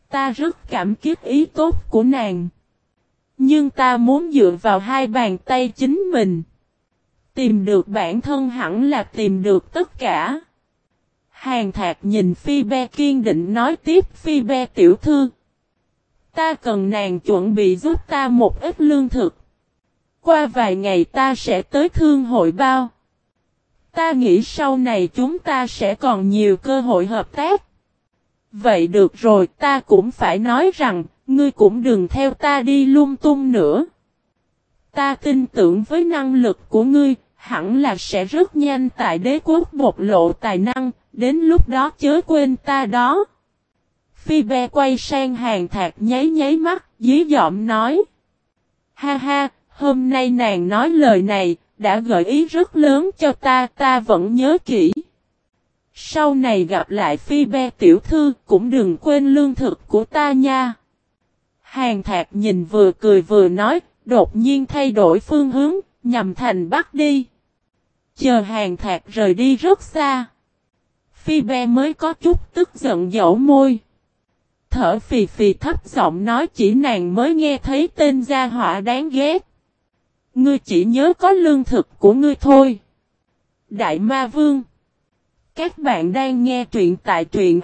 Ta rất cảm kích ý tốt của nàng. Nhưng ta muốn dựa vào hai bàn tay chính mình. Tìm được bản thân hẳn là tìm được tất cả. Hàn Thạc nhìn Phi Be kiên định nói tiếp, Phi Be tiểu thư. Ta cần nàng chuẩn bị giúp ta một ít lương thực. Qua vài ngày ta sẽ tới thương hội bao. Ta nghĩ sau này chúng ta sẽ còn nhiều cơ hội hợp tác. Vậy được rồi, ta cũng phải nói rằng, ngươi cũng đừng theo ta đi lung tung nữa. Ta tin tưởng với năng lực của ngươi, hẳn là sẽ rất nhanh tại đế quốc bộc lộ tài năng, đến lúc đó chớ quên ta đó. Phi Be quay sang Hàn Thạc nháy mắt, dí dỏm nói. Ha ha, hôm nay nàng nói lời này, đã gợi ý rất lớn cho ta vẫn nhớ kỹ. Sau này gặp lại Phi Be tiểu thư, cũng đừng quên lương thực của ta nha. Hàn Thạc nhìn vừa cười vừa nói, đột nhiên thay đổi phương hướng, nhằm thành Bắc đi. Chờ Hàn Thạc rời đi rất xa. Phi Be mới có chút tức giận dẫu môi. Thở phì phì thấp giọng nói, chỉ nàng mới nghe thấy tên gia họa đáng ghét. Ngươi chỉ nhớ có lương thực của ngươi thôi. Đại Ma Vương. Các bạn đang nghe truyện tại truyện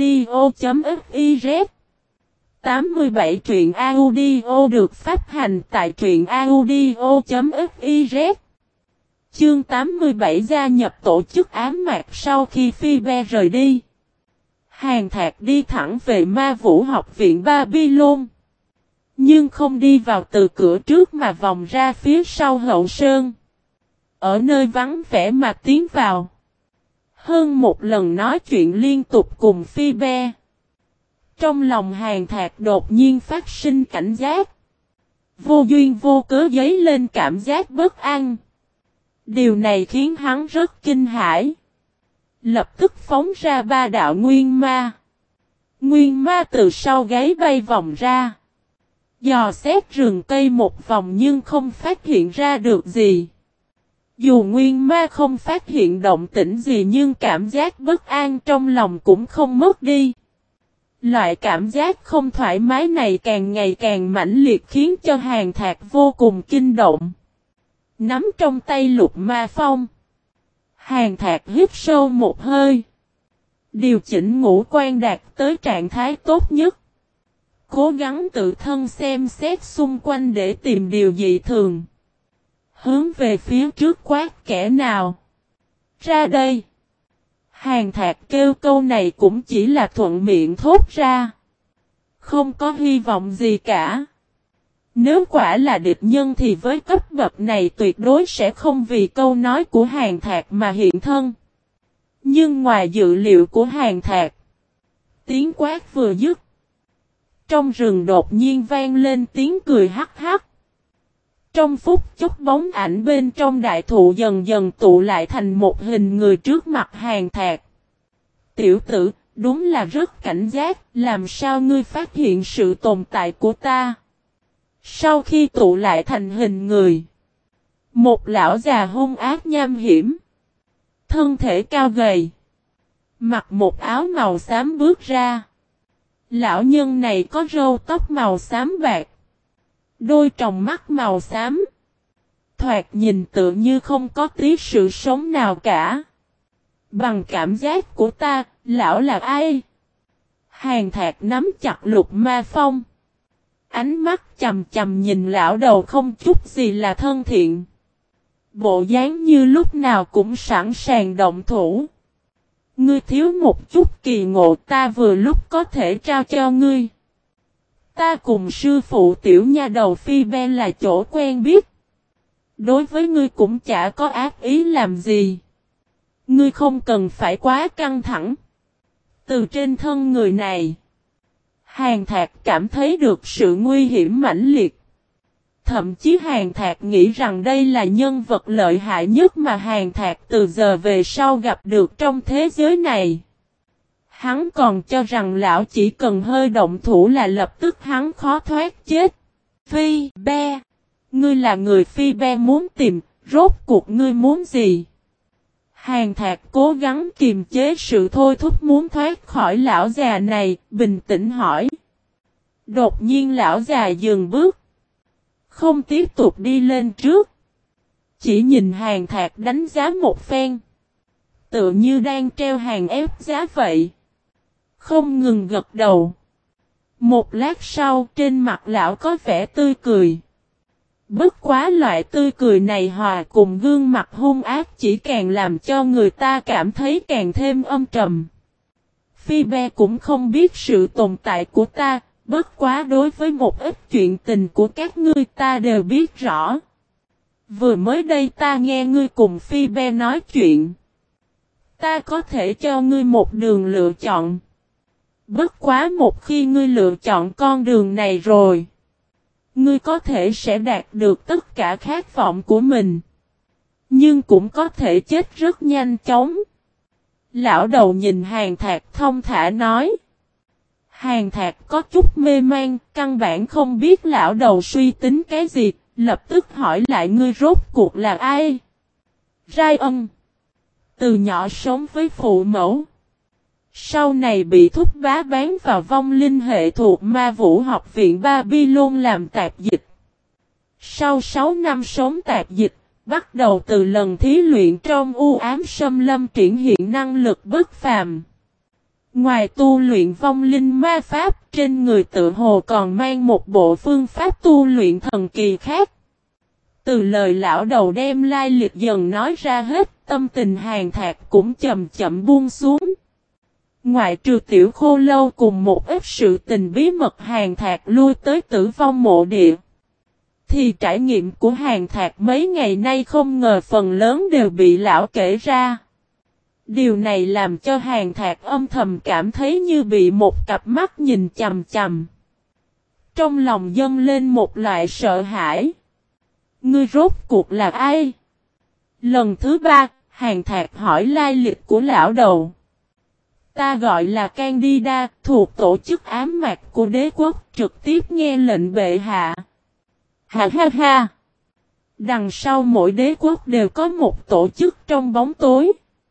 audio.fiz. 87 truyện audio được phát hành tại truyện audio.fiz. Chương 87 gia nhập tổ chức ám mạc. Sau khi Phi Be rời đi, Hàn Thạc đi thẳng về Ma Vũ học viện Babylon. Nhưng không đi vào từ cửa trước mà vòng ra phía sau hậu sơn. Ở nơi vắng vẻ mà tiến vào. Hơn một lần nói chuyện liên tục cùng Phi Be. Trong lòng Hàn Thạc đột nhiên phát sinh cảnh giác. Vô duyên vô cớ dấy lên cảm giác bất an. Điều này khiến hắn rất kinh hãi. Lập tức phóng ra ba đạo nguyên ma. Nguyên ma từ sau gáy bay vòng ra. Dò xét rừng cây một vòng nhưng không phát hiện ra được gì. Dù nguyên ma không phát hiện động tĩnh gì nhưng cảm giác bất an trong lòng cũng không mất đi. Loại cảm giác không thoải mái này càng ngày càng mãnh liệt khiến cho Hàn Thạc vô cùng kinh động. Nắm trong tay lục ma phong. Hàn Thạc hít sâu một hơi. Điều chỉnh ngũ quan đạt tới trạng thái tốt nhất. Cố gắng tự thân xem xét xung quanh để tìm điều dị thường. Hướng về phía trước quát, kẻ nào? Ra đây! Hàn Thạc kêu câu này cũng chỉ là thuận miệng thốt ra. Không có hy vọng gì cả. Nếu quả là địch nhân thì với cấp bậc này tuyệt đối sẽ không vì câu nói của Hàn Thạc mà hiện thân. Nhưng ngoài dự liệu của Hàn Thạc, tiếng quát vừa dứt. Trong rừng đột nhiên vang lên tiếng cười hắc hắc. Trong phút chốc bóng ảnh bên trong đại thụ dần dần tụ lại thành một hình người trước mặt Hàn Thạc. Tiểu tử, đúng là rất cảnh giác, làm sao ngươi phát hiện sự tồn tại của ta? Sau khi tụ lại thành hình người, một lão già hung ác nham hiểm, thân thể cao gầy, mặc một áo màu xám bước ra. Lão nhân này có râu tóc màu xám bạc, đôi tròng mắt màu xám, thoạt nhìn tựa như không có tí sự sống nào cả. Bằng cảm giác của ta, lão là ai? Hàn Thạc nắm chặt lục ma phong. Ánh mắt chầm chầm nhìn lão đầu không chút gì là thân thiện. Bộ dáng như lúc nào cũng sẵn sàng động thủ. Ngươi thiếu một chút kỳ ngộ, ta vừa lúc có thể trao cho ngươi. Ta cùng sư phụ tiểu nha đầu Phi Be là chỗ quen biết. Đối với ngươi cũng chả có ác ý làm gì. Ngươi không cần phải quá căng thẳng. Từ trên thân người này, Hàn Thạc cảm thấy được sự nguy hiểm mãnh liệt. Thậm chí Hàn Thạc nghĩ rằng đây là nhân vật lợi hại nhất mà Hàn Thạc từ giờ về sau gặp được trong thế giới này. Hắn còn cho rằng lão chỉ cần hơi động thủ là lập tức hắn khó thoát chết. Phi Be, ngươi là người Phi Be muốn tìm, rốt cuộc ngươi muốn gì? Hàn Thạc cố gắng kiềm chế sự thôi thúc muốn thoát khỏi lão già này, bình tĩnh hỏi. Đột nhiên lão già dừng bước. Không tiếp tục đi lên trước. Chỉ nhìn Hàn Thạc đánh giá một phen. Tựa như đang treo hàng ép giá vậy. Không ngừng gật đầu. Một lát sau trên mặt lão có vẻ tươi cười. Bất quá loại tươi cười này hòa cùng gương mặt hung ác chỉ càng làm cho người ta cảm thấy càng thêm âm trầm. Phi Be cũng không biết sự tồn tại của ta, bất quá đối với một ít chuyện tình của các ngươi ta đều biết rõ. Vừa mới đây ta nghe ngươi cùng Phi Be nói chuyện. Ta có thể cho ngươi một đường lựa chọn. Bất quá một khi ngươi lựa chọn con đường này rồi, ngươi có thể sẽ đạt được tất cả khát vọng của mình. Nhưng cũng có thể chết rất nhanh chóng. Lão đầu nhìn Hàn Thạc thông thả nói. Hàn Thạc có chút mê man, căn bản không biết lão đầu suy tính cái gì, lập tức hỏi lại ngươi rốt cuộc là ai? Rai Ân. Từ nhỏ sống với phụ mẫu. Sau này bị thúc bá bán vào vong linh hệ thuộc Ma Vũ học viện Babylon làm tạp dịch. Sau 6 năm sống tạp dịch, bắt đầu từ lần thí luyện trong u ám xâm lâm triển hiện năng lực bất phàm. Ngoài tu luyện vong linh ma pháp, trên người tự hồ còn mang một bộ phương pháp tu luyện thần kỳ khác. Từ lời lão đầu đem lai lịch dần nói ra hết, tâm tình Hàn Thạc cũng chậm chậm buông xuống. Ngoại trừ tiểu khô lâu cùng một ít sự tình bí mật Hàn Thạc lui tới tử vong mộ địa. Thì trải nghiệm của Hàn Thạc mấy ngày nay không ngờ phần lớn đều bị lão kể ra. Điều này làm cho Hàn Thạc âm thầm cảm thấy như bị một cặp mắt nhìn chằm chằm. Trong lòng dâng lên một loại sợ hãi. Ngươi rốt cuộc là ai? Lần thứ 3, Hàn Thạc hỏi lai lịch của lão đầu. Ta gọi là Candida, thuộc tổ chức ám mạc của đế quốc, trực tiếp nghe lệnh bệ hạ. Ha ha ha! Đằng sau mỗi đế quốc đều có một tổ chức trong bóng tối.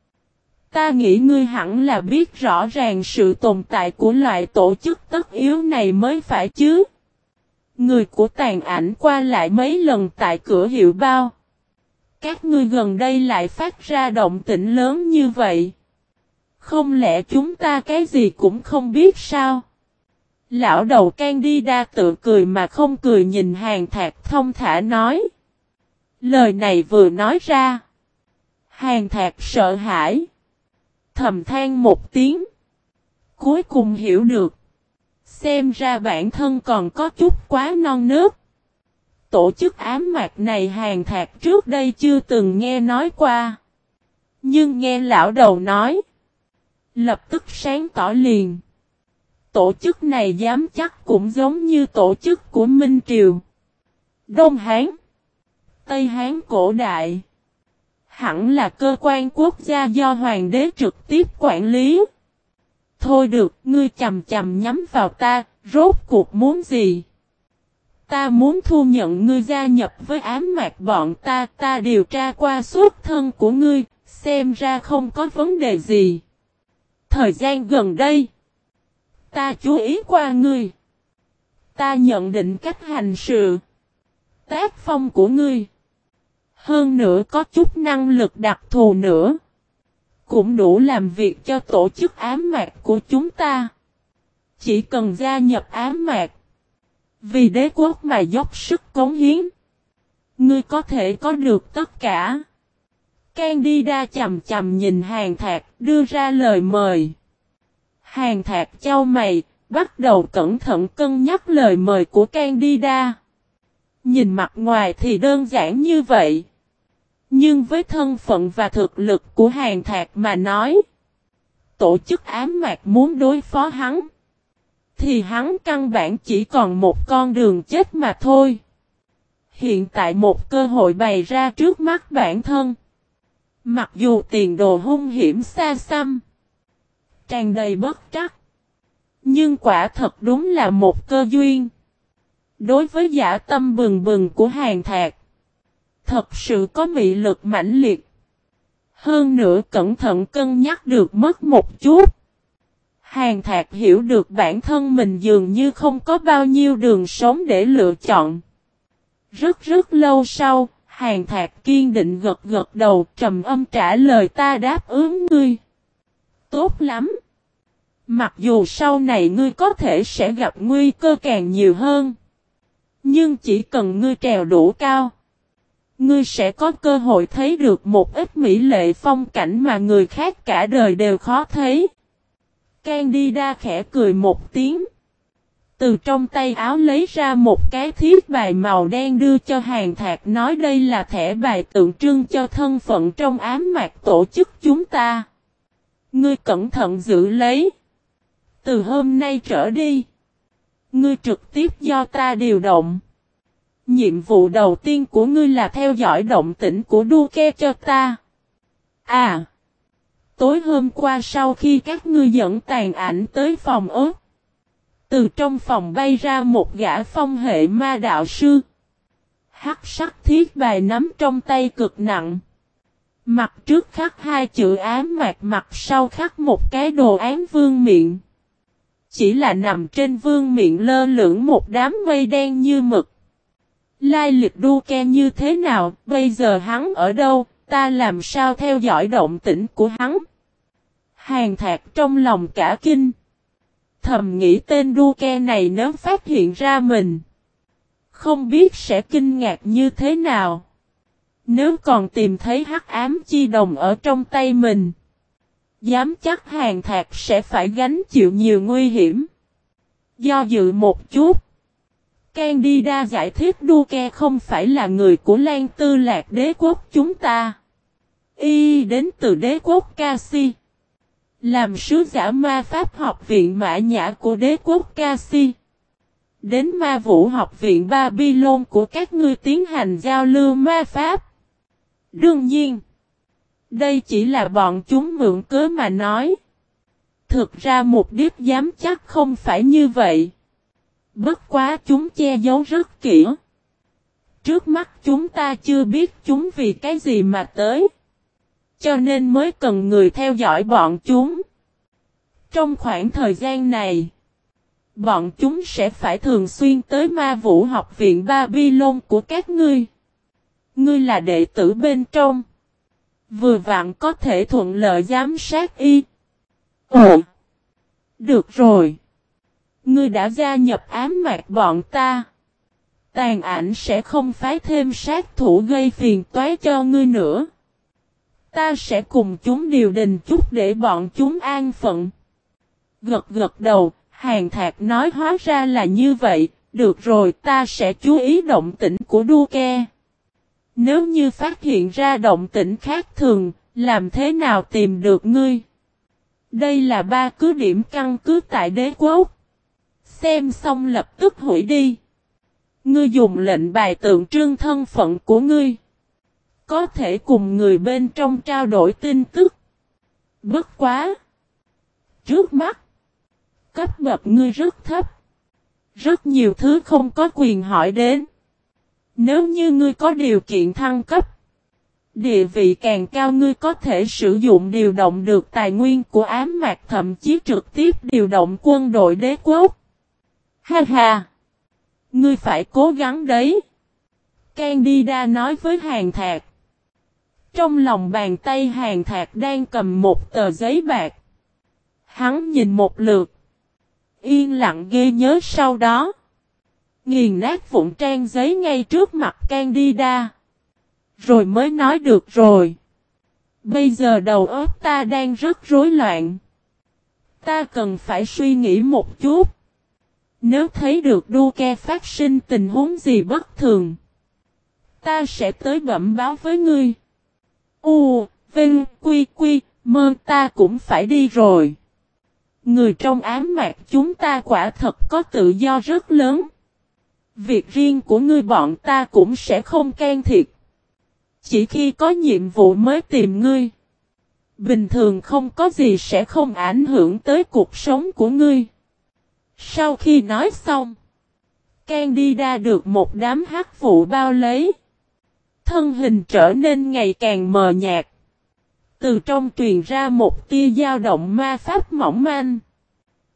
Ta nghĩ ngươi hẳn là biết rõ ràng sự tồn tại của loại tổ chức tất yếu này mới phải chứ. Người của tàn ảnh qua lại mấy lần tại cửa hiệu bao. Các ngươi gần đây lại phát ra động tĩnh lớn như vậy. Không lẽ chúng ta cái gì cũng không biết sao? Lão đầu Candida tự cười mà không cười nhìn Hàn Thạc thông thả nói. Lời này vừa nói ra. Hàn Thạc sợ hãi. Thầm than một tiếng. Cuối cùng hiểu được. Xem ra bản thân còn có chút quá non nớt. Tổ chức ám mạc này Hàn Thạc trước đây chưa từng nghe nói qua. Nhưng nghe lão đầu nói. Lập tức sáng tỏ liền. Tổ chức này dám chắc cũng giống như tổ chức của Minh Triều. Đông Hán. Tây Hán cổ đại. Hẳn là cơ quan quốc gia do hoàng đế trực tiếp quản lý. Thôi được, ngươi chầm chầm nhắm vào ta, rốt cuộc muốn gì? Ta muốn thu nhận ngươi gia nhập với ám mạc bọn ta điều tra qua xuất thân của ngươi, xem ra không có vấn đề gì. Thời gian gần đây, ta chú ý qua ngươi. Ta nhận định cách hành sự, tác phong của ngươi. Hơn nữa có chút năng lực đặc thù nữa. Cũng đủ làm việc cho tổ chức ám mạc của chúng ta. Chỉ cần gia nhập ám mạc. Vì đế quốc mà dốc sức cống hiến. Ngươi có thể có được tất cả. Candida chầm chầm nhìn Hàn Thạc đưa ra lời mời. Hàn Thạc chau mày, bắt đầu cẩn thận cân nhắc lời mời của Candida. Nhìn mặt ngoài thì đơn giản như vậy. Nhưng với thân phận và thực lực của Hàn Thạc mà nói. Tổ chức ám mạc muốn đối phó hắn. Thì hắn căn bản chỉ còn một con đường chết mà thôi. Hiện tại một cơ hội bày ra trước mắt bản thân. Mặc dù tiền đồ hung hiểm xa xăm. Tràn đầy bất trắc. Nhưng quả thật đúng là một cơ duyên. Đối với dã tâm bừng bừng của Hàn Thạc. Thật sự có mị lực mãnh liệt. Hơn nữa cẩn thận cân nhắc được mất một chút. Hàn Thạc hiểu được bản thân mình dường như không có bao nhiêu đường sống để lựa chọn. Rất lâu sau, Hàn Thạc kiên định gật gật đầu, trầm âm trả lời, ta đáp ứng ngươi. Tốt lắm. Mặc dù sau này ngươi có thể sẽ gặp nguy cơ càng nhiều hơn. Nhưng chỉ cần ngươi trèo đủ cao, ngươi sẽ có cơ hội thấy được một ít mỹ lệ phong cảnh mà người khác cả đời đều khó thấy. Candida khẽ cười một tiếng. Từ trong tay áo lấy ra một cái thiết bài màu đen đưa cho Hàn Thạc, nói đây là thẻ bài tượng trưng cho thân phận trong ám mạc tổ chức chúng ta. Ngươi cẩn thận giữ lấy. Từ hôm nay trở đi, ngươi trực tiếp do ta điều động. Nhiệm vụ đầu tiên của ngươi là theo dõi động tĩnh của Duke cho ta. À! Tối hôm qua sau khi các ngươi dẫn tàn ảnh tới phòng ốt, từ trong phòng bay ra một gã phong hệ ma đạo sư. Hắc sắc thiết bài nắm trong tay cực nặng. Mặt trước khắc hai chữ ám mạc, mặt sau khắc một cái đồ án vương miện. Chỉ là nằm trên vương miện lơ lửng một đám mây đen như mực. Lai lịch Duke như thế nào, bây giờ hắn ở đâu, ta làm sao theo dõi động tĩnh của hắn? Hàn Thạc trong lòng cả kinh. Thầm nghĩ tên Duke này nếu phát hiện ra mình, không biết sẽ kinh ngạc như thế nào. Nếu còn tìm thấy hắc ám chi đồng ở trong tay mình, dám chắc Hàn Thạc sẽ phải gánh chịu nhiều nguy hiểm. Do dự một chút, Candida giải thích Duke không phải là người của Lan Tư Lạc đế quốc chúng ta. Y đến từ đế quốc Kasi, làm sứ giả ma pháp học viện Mã Nhã của đế quốc Kasi. Đến ma vũ học viện Babylon của các ngươi tiến hành giao lưu ma pháp. Đương nhiên, đây chỉ là bọn chúng mượn cớ mà nói. Thực ra mục đích dám chắc không phải như vậy. Bất quá chúng che giấu rất kỹ. Trước mắt chúng ta chưa biết chúng vì cái gì mà tới. Cho nên mới cần người theo dõi bọn chúng. Trong khoảng thời gian này, bọn chúng sẽ phải thường xuyên tới ma vũ học viện Babylon của các ngươi. Ngươi là đệ tử bên trong. Vừa vặn có thể thuận lợi giám sát y. Ồ! Được rồi. Ngươi đã gia nhập ám mạc bọn ta. Tàn ảnh sẽ không phái thêm sát thủ gây phiền toái cho ngươi nữa. Ta sẽ cùng chúng điều đình chút để bọn chúng an phận. Gật gật đầu, Hàn Thạc nói hóa ra là như vậy, được rồi ta sẽ chú ý động tĩnh của Duke. Nếu như phát hiện ra động tĩnh khác thường, làm thế nào tìm được ngươi? Đây là 3 cứ điểm căn cứ tại đế quốc. Xem xong lập tức hủy đi. Ngươi dùng lệnh bài tượng trưng thân phận của ngươi. Có thể cùng người bên trong trao đổi tin tức. Bất quá. Trước mắt, cấp bậc ngươi rất thấp. Rất nhiều thứ không có quyền hỏi đến. Nếu như ngươi có điều kiện thăng cấp, địa vị càng cao ngươi có thể sử dụng điều động được tài nguyên của ám mạc, thậm chí trực tiếp điều động quân đội đế quốc. Ha ha! Ngươi phải cố gắng đấy. Candida nói với Hàn Thạc. Trong lòng bàn tay Hàn Thạc đang cầm một tờ giấy bạc. Hắn nhìn một lượt. Yên lặng ghi nhớ, sau đó nghiền nát vụn trang giấy ngay trước mặt Candida. Rồi mới nói được rồi. Bây giờ đầu óc ta đang rất rối loạn. Ta cần phải suy nghĩ một chút. Nếu thấy được Duke phát sinh tình huống gì bất thường, ta sẽ tới bẩm báo với ngươi. Vinh, Quy, Mơ, ta cũng phải đi rồi. Người trong ám mạc chúng ta quả thật có tự do rất lớn. Việc riêng của ngươi bọn ta cũng sẽ không can thiệp. Chỉ khi có nhiệm vụ mới tìm ngươi. Bình thường không có gì sẽ không ảnh hưởng tới cuộc sống của ngươi. Sau khi nói xong, Candida được một đám hắc vụ bao lấy. Thân hình trở nên ngày càng mờ nhạt. Từ trong truyền ra một tia dao động ma pháp mỏng manh.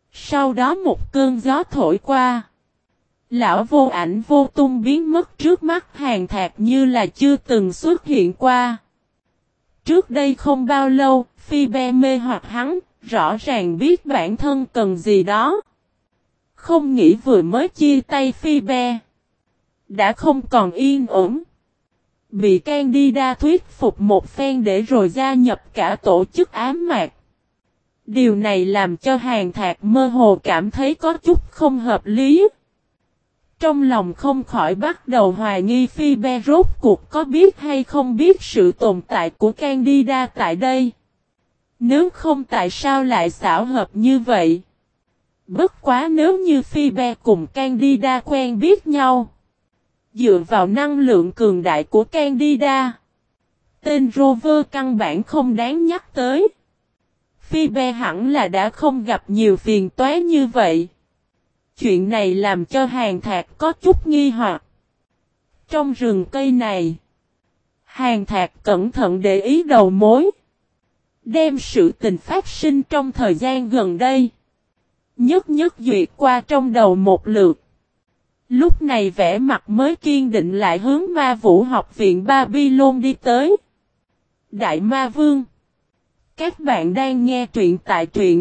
Sau đó một cơn gió thổi qua. Lão vô ảnh vô tung biến mất trước mắt Hàn Thạc như là chưa từng xuất hiện qua. Trước đây không bao lâu, Phi Be mê hoặc hắn, rõ ràng biết bản thân cần gì đó. Không nghĩ vừa mới chia tay Phi Be, đã không còn yên ổn. Bị Candida thuyết phục một phen để rồi gia nhập cả tổ chức ám mạc. Điều này làm cho Hàn Thạc mơ hồ cảm thấy có chút không hợp lý. Trong lòng không khỏi bắt đầu hoài nghi Phi Be rốt cuộc có biết hay không biết sự tồn tại của Candida tại đây. Nếu không tại sao lại xảo hợp như vậy? Bất quá nếu như Phi Be cùng Candida quen biết nhau. Dựa vào năng lượng cường đại của Candida, tên Rover căn bản không đáng nhắc tới. Phi Be hẳn là đã không gặp nhiều phiền toái như vậy. Chuyện này làm cho Hàn Thạc có chút nghi hoặc. Trong rừng cây này, Hàn Thạc cẩn thận để ý đầu mối. Đem sự tình phát sinh trong thời gian gần đây nhất duyệt qua trong đầu một lượt. Lúc này vẻ mặt mới kiên định lại hướng Ma Vũ học viện Babylon đi tới. Đại Ma Vương, các bạn đang nghe truyện tại truyện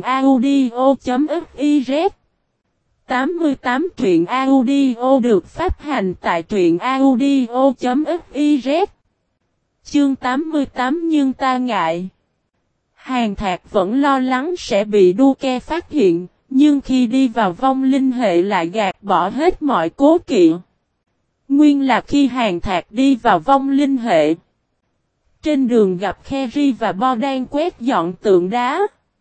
audio.fiz. 88 truyện audio được phát hành tại truyện audio.fiz. Chương 88 nhưng ta ngại. Hàn Thạc vẫn lo lắng sẽ bị Du Ke phát hiện, nhưng khi đi vào vong linh hệ lại gạt bỏ hết mọi cố kỵ. Nguyên là khi Hàn Thạc đi vào vong linh hệ, trên đường gặp Kheiri và Bo đang quét dọn tượng đá.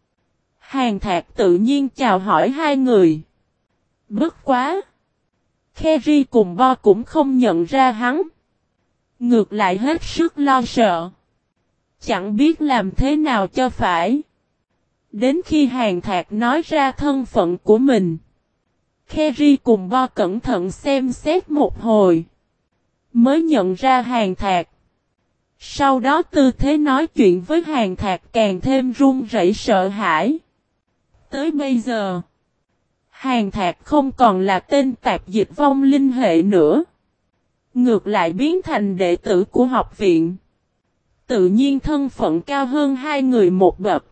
Hàn Thạc tự nhiên chào hỏi hai người. Bất quá, Kheiri cùng Bo cũng không nhận ra hắn. Ngược lại hết sức lo sợ, chẳng biết làm thế nào cho phải. Đến khi Hàn Thạc nói ra thân phận của mình, Kheiri cùng Bo cẩn thận xem xét một hồi, mới nhận ra Hàn Thạc. Sau đó tư thế nói chuyện với Hàn Thạc càng thêm run rẩy sợ hãi. Tới bây giờ, Hàn Thạc không còn là tên tạp dịch vong linh hệ nữa. Ngược lại biến thành đệ tử của học viện. Tự nhiên thân phận cao hơn hai người một bậc.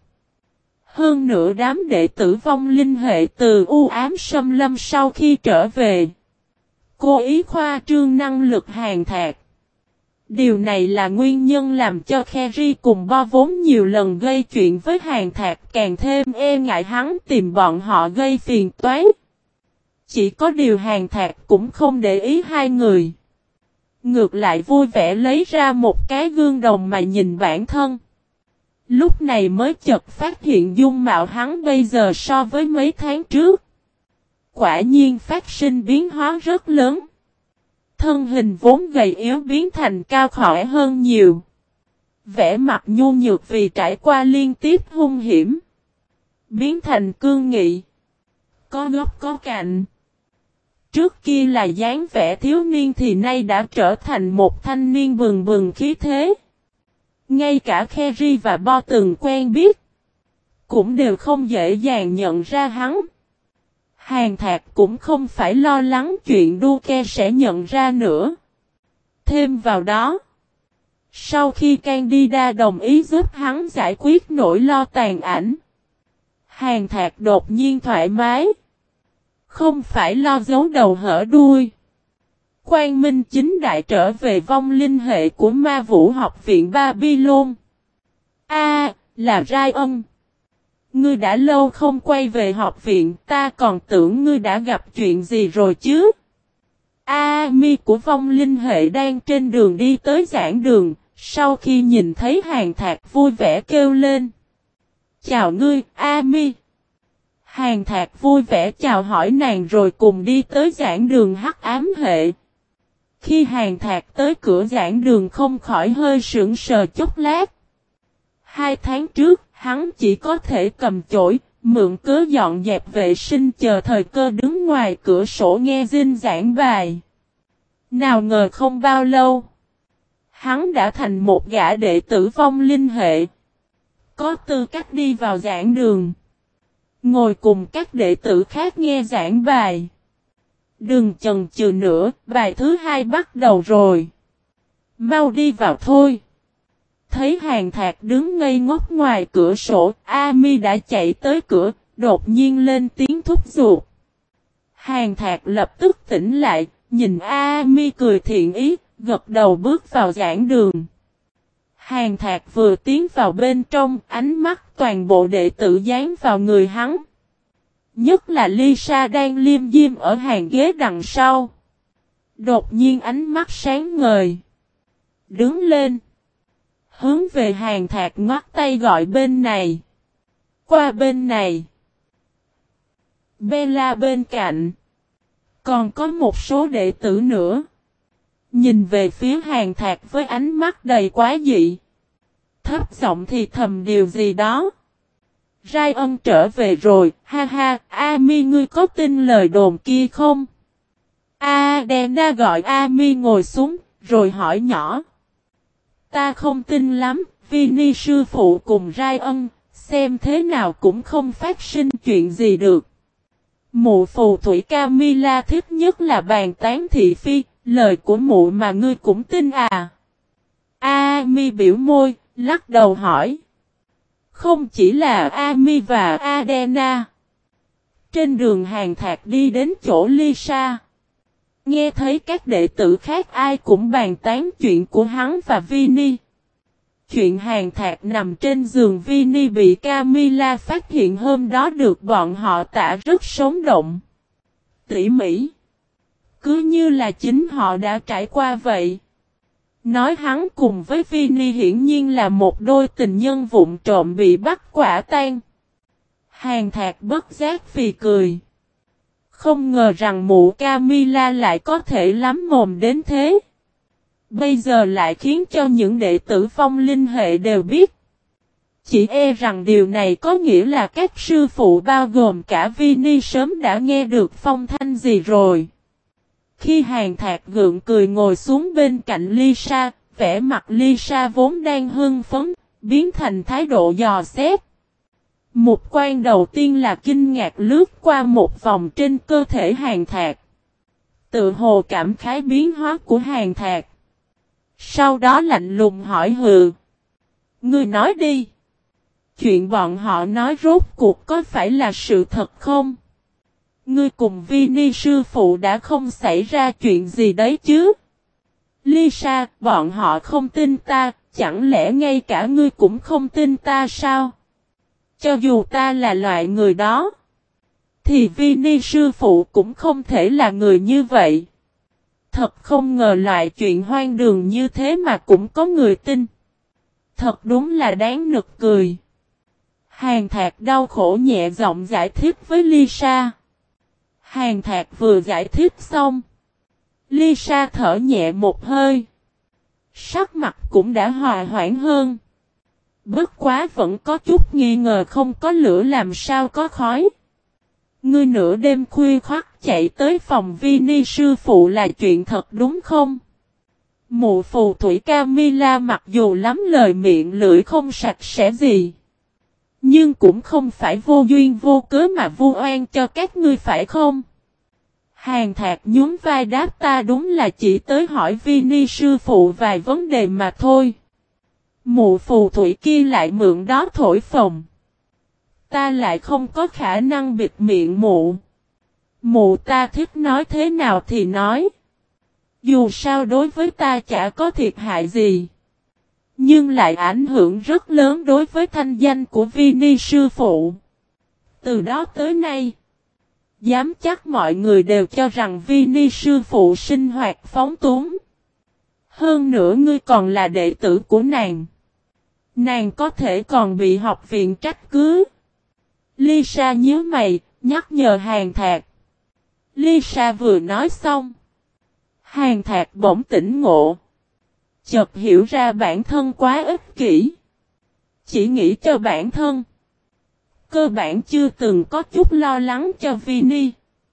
Hơn nữa đám đệ tử vong linh hệ từ u ám xâm lâm sau khi trở về, cố ý khoa trương năng lực Hàn Thạc. Điều này là nguyên nhân làm cho Kheiri cùng Bo vốn nhiều lần gây chuyện với Hàn Thạc càng thêm e ngại hắn tìm bọn họ gây phiền toái. Chỉ có điều Hàn Thạc cũng không để ý hai người. Ngược lại vui vẻ lấy ra một cái gương đồng mà nhìn bản thân. Lúc này mới chợt phát hiện dung mạo hắn bây giờ so với mấy tháng trước. Quả nhiên phát sinh biến hóa rất lớn. Thân hình vốn gầy yếu biến thành cao khỏe hơn nhiều. Vẻ mặt nhu nhược vì trải qua liên tiếp hung hiểm, biến thành cương nghị, có góc có cạnh. Trước kia là dáng vẻ thiếu niên thì nay đã trở thành một thanh niên bừng bừng khí thế. Ngay cả Kheiri và Bo từng quen biết, cũng đều không dễ dàng nhận ra hắn. Hàn Thạc cũng không phải lo lắng chuyện Du Ke sẽ nhận ra nữa. Thêm vào đó, sau khi Candida đồng ý giúp hắn giải quyết nỗi lo tàn ảnh, Hàn Thạc đột nhiên thoải mái. Không phải lo giấu đầu hở đuôi. Quang minh chính đại trở về vong linh hệ của Ma Vũ học viện Babylon. Là Ryan. Ngươi đã lâu không quay về học viện, ta còn tưởng ngươi đã gặp chuyện gì rồi chứ. Mi của vong linh hệ đang trên đường đi tới giảng đường, sau khi nhìn thấy Hàn Thạc vui vẻ kêu lên. Chào ngươi, Mi. Hàn Thạc vui vẻ chào hỏi nàng rồi cùng đi tới giảng đường hắc ám hệ. Khi Hàn Thạc tới cửa giảng đường không khỏi hơi sững sờ chốc lát. 2 tháng trước, hắn chỉ có thể cầm chổi, mượn cớ dọn dẹp vệ sinh chờ thời cơ đứng ngoài cửa sổ nghe Dinh giảng bài. Nào ngờ không bao lâu, hắn đã thành một gã đệ tử vong linh hệ, có tư cách đi vào giảng đường. Ngồi cùng các đệ tử khác nghe giảng bài. Đừng chần chừ nữa, bài thứ 2 bắt đầu rồi. Mau đi vào thôi. Thấy Hàn Thạc đứng ngây ngốc ngoài cửa sổ, Ami đã chạy tới cửa, đột nhiên lên tiếng thúc giục. Hàn Thạc lập tức tỉnh lại, nhìn Ami cười thiện ý, gật đầu bước vào giảng đường. Hàn Thạc vừa tiến vào bên trong, ánh mắt toàn bộ đệ tử dán vào người hắn. Nhất là Lisa đang liêm diêm ở hàng ghế đằng sau. Đột nhiên ánh mắt sáng ngời. Đứng lên. Hướng về Hàn Thạc ngoắt tay gọi bên này. Qua bên này. Bella bên cạnh. Còn có một số đệ tử nữa. Nhìn về phía Hàn Thạc với ánh mắt đầy quá dị. Thấp giọng thì thầm điều gì đó. Ryan trở về rồi, ha ha, Ami ngươi có tin lời đồn kia không? Adena gọi Ami ngồi xuống, rồi hỏi nhỏ. Ta không tin lắm, Vinny sư phụ cùng Ryan, xem thế nào cũng không phát sinh chuyện gì được. Mụ phù thủy Camilla thích nhất là bàn tán thị phi, lời của mụ mà ngươi cũng tin à? Ami biểu môi, lắc đầu hỏi. Không chỉ là Ami và Adena. Trên đường Hàn Thạc đi đến chỗ Lisa. Nghe thấy các đệ tử khác ai cũng bàn tán chuyện của hắn và Vinny. Chuyện Hàn Thạc nằm trên giường Vinny bị Camilla phát hiện hôm đó được bọn họ tả rất sống động. Tỉ mỉ. Cứ như là chính họ đã trải qua vậy. Nói hắn cùng với Vinny hiển nhiên là một đôi tình nhân vụng trộm bị bắt quả tang. Hàn Thạc bất giác phì cười. Không ngờ rằng mụ Camilla lại có thể lắm mồm đến thế. Bây giờ lại khiến cho những đệ tử phong linh hệ đều biết. Chỉ e rằng điều này có nghĩa là các sư phụ bao gồm cả Vinny sớm đã nghe được phong thanh gì rồi. Khi Hàn Thạc gượng cười ngồi xuống bên cạnh Lisa, vẻ mặt Lisa vốn đang hưng phấn, biến thành thái độ dò xét. Một quan đầu tiên là kinh ngạc lướt qua một vòng trên cơ thể Hàn Thạc. Tự hồ cảm khái biến hóa của Hàn Thạc. Sau đó lạnh lùng hỏi hừ. Ngươi nói đi. Chuyện bọn họ nói rốt cuộc có phải là sự thật không? Ngươi cùng Vinny sư phụ đã không xảy ra chuyện gì đấy chứ? Lisa, bọn họ không tin ta, chẳng lẽ ngay cả ngươi cũng không tin ta sao? Cho dù ta là loại người đó, thì Vinny sư phụ cũng không thể là người như vậy. Thật không ngờ loại chuyện hoang đường như thế mà cũng có người tin. Thật đúng là đáng nực cười. Hàn Thạc đau khổ nhẹ giọng giải thích với Lisa. Hàn Thạc vừa giải thích xong. Lisa thở nhẹ một hơi. Sắc mặt cũng đã hòa hoãn hơn. Bất quá vẫn có chút nghi ngờ không có lửa làm sao có khói. Ngươi nửa đêm khuya khoắt chạy tới phòng Vinny sư phụ là chuyện thật đúng không? Mụ phù thủy Camilla mặc dù lắm lời miệng lưỡi không sạch sẽ gì. Nhưng cũng không phải vô duyên vô cớ mà vu oan cho các ngươi phải không? Hàn Thạc nhún vai đáp ta đúng là chỉ tới hỏi Vinny sư phụ vài vấn đề mà thôi. Mụ phù thủy kia lại mượn đó thổi phồng. Ta lại không có khả năng bịt miệng mụ. Mụ ta thích nói thế nào thì nói. Dù sao đối với ta chả có thiệt hại gì. Nhưng lại ảnh hưởng rất lớn đối với thanh danh của Vinny sư phụ. Từ đó tới nay, dám chắc mọi người đều cho rằng Vinny sư phụ sinh hoạt phóng túng. Hơn nữa ngươi còn là đệ tử của nàng. Nàng có thể còn bị học viện trách cứ. Lisa nhíu mày, nhắc nhở Hàn Thạc. Lisa vừa nói xong. Hàn Thạc bỗng tỉnh ngộ. Chợt hiểu ra bản thân quá ích kỷ. Chỉ nghĩ cho bản thân. Cơ bản chưa từng có chút lo lắng cho Vinny.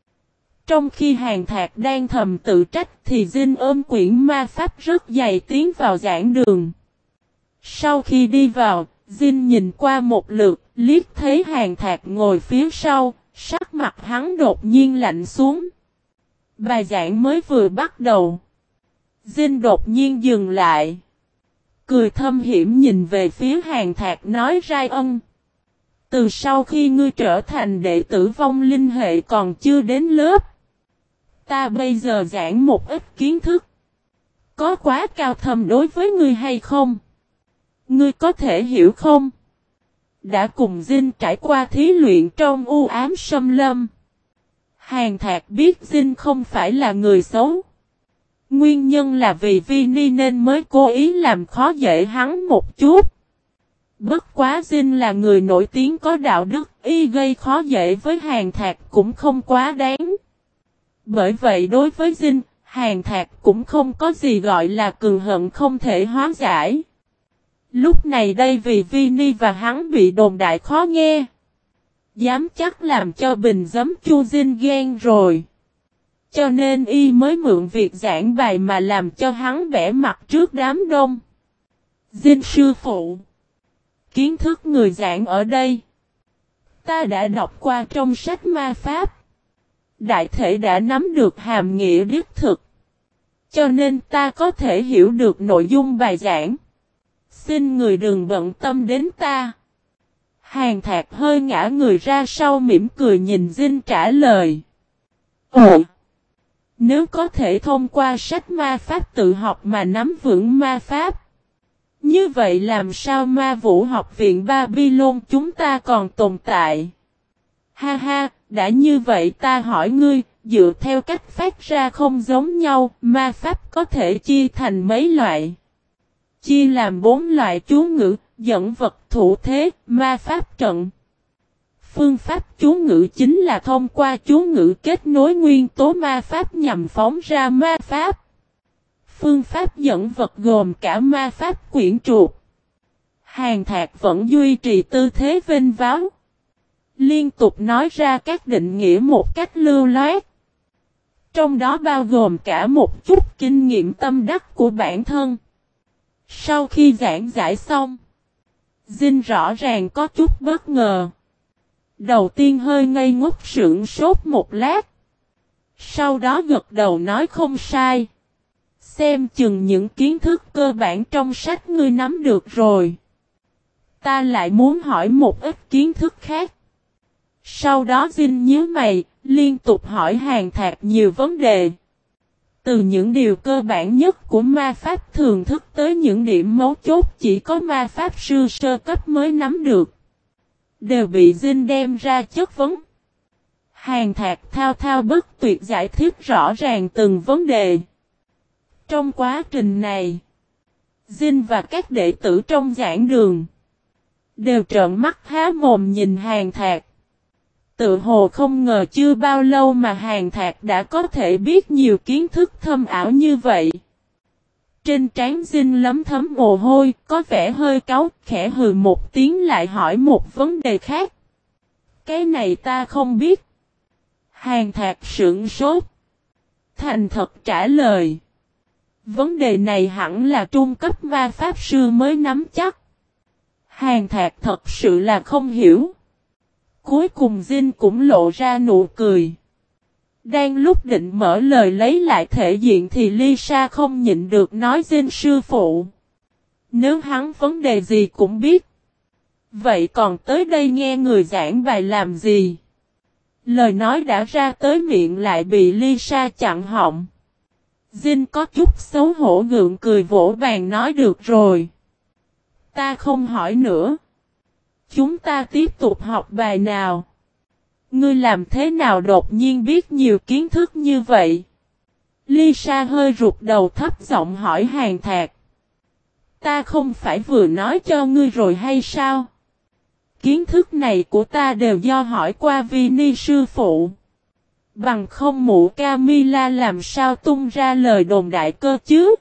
Trong khi Hàn Thạc đang thầm tự trách thì Jin ôm quyển ma pháp rất dày tiến vào giảng đường. Sau khi đi vào, Jin nhìn qua một lượt, Liếc thấy Hàn Thạc ngồi phía sau, sắc mặt hắn đột nhiên lạnh xuống. Bài giảng mới vừa bắt đầu. Dinh đột nhiên dừng lại. Cười thâm hiểm nhìn về phía Hàn Thạc nói Rai Ân. Từ sau khi ngươi trở thành đệ tử vong linh hệ còn chưa đến lớp. Ta bây giờ giảng một ít kiến thức. Có quá cao thâm đối với ngươi hay không? Ngươi có thể hiểu không? Đã cùng Dinh trải qua thí luyện trong u ám xâm lâm. Hàn Thạc biết Dinh không phải là người xấu. Nguyên nhân là vì Vini nên mới cố ý làm khó dễ hắn một chút. Bất quá Dinh là người nổi tiếng có đạo đức, y gây khó dễ với Hàn Thạc cũng không quá đáng. Bởi vậy đối với Dinh, Hàn Thạc cũng không có gì gọi là cường hận không thể hóa giải. Lúc này đây vì Vini và hắn bị đồn đại khó nghe. Dám chắc làm cho bình giấm Chu Dinh ghen rồi. Cho nên y mới mượn việc giảng bài mà làm cho hắn bẻ mặt trước đám đông. Dinh sư phụ. Kiến thức người giảng ở đây. Ta đã đọc qua trong sách ma pháp. Đại thể đã nắm được hàm nghĩa đích thực. Cho nên ta có thể hiểu được nội dung bài giảng. Xin người đừng bận tâm đến ta. Hàn Thạc hơi ngã người ra sau mỉm cười nhìn Dinh trả lời. Nếu có thể thông qua sách ma pháp tự học mà nắm vững ma pháp. Như vậy làm sao ma vũ học viện Babylon chúng ta còn tồn tại? Ha ha, đã như vậy ta hỏi ngươi, dựa theo cách phát ra không giống nhau, ma pháp có thể chia thành mấy loại? Chia làm 4 loại chú ngữ, dẫn vật thủ thế, ma pháp trận. Phương pháp chú ngữ chính là thông qua chú ngữ kết nối nguyên tố ma pháp nhằm phóng ra ma pháp. Phương pháp dẫn vật gồm cả ma pháp quyển trục. Hàn Thạc vẫn duy trì tư thế vênh váo. Liên tục nói ra các định nghĩa một cách lưu loát. Trong đó bao gồm cả một chút kinh nghiệm tâm đắc của bản thân. Sau khi giảng giải xong, Dinh rõ ràng có chút bất ngờ. Đầu tiên hơi ngây ngốc sững sốt một lát. Sau đó gật đầu nói không sai. Xem chừng những kiến thức cơ bản trong sách ngươi nắm được rồi. Ta lại muốn hỏi một ít kiến thức khác. Sau đó Dinh nhíu mày, liên tục hỏi Hàn Thạc nhiều vấn đề. Từ những điều cơ bản nhất của ma pháp thường thức tới những điểm mấu chốt chỉ có ma pháp sư sơ cấp mới nắm được. Đều bị Dinh đem ra chất vấn. Hàn Thạc thao thao bất tuyệt giải thích rõ ràng từng vấn đề. Trong quá trình này, Dinh và các đệ tử trong giảng đường đều trợn mắt há mồm nhìn Hàn Thạc. Tự hồ không ngờ chưa bao lâu mà Hàn Thạc đã có thể biết nhiều kiến thức thâm ảo như vậy. Trên trán Dinh lấm thấm mồ hôi, có vẻ hơi cáu, khẽ hừ một tiếng lại hỏi một vấn đề khác. Cái này ta không biết. Hàn Thạc sững sốt. Thành thật trả lời. Vấn đề này hẳn là trung cấp ma pháp sư mới nắm chắc. Hàn Thạc thật sự là không hiểu. Cuối cùng Dinh cũng lộ ra nụ cười. Đang lúc định mở lời lấy lại thể diện thì Lisa không nhịn được nói Dinh sư phụ. Nếu hắn vấn đề gì cũng biết. Vậy còn tới đây nghe người giảng bài làm gì? Lời nói đã ra tới miệng lại bị Lisa chặn họng. Dinh có chút xấu hổ gượng cười vỗ bàn nói được rồi. Ta không hỏi nữa. Chúng ta tiếp tục học bài nào. Ngươi làm thế nào đột nhiên biết nhiều kiến thức như vậy? Lisa hơi rụt đầu thấp giọng hỏi Hàn Thạc. Ta không phải vừa nói cho ngươi rồi hay sao? Kiến thức này của ta đều do hỏi qua Vini sư phụ. Bằng không mụ Camilla làm sao tung ra lời đồn đại cơ chứ?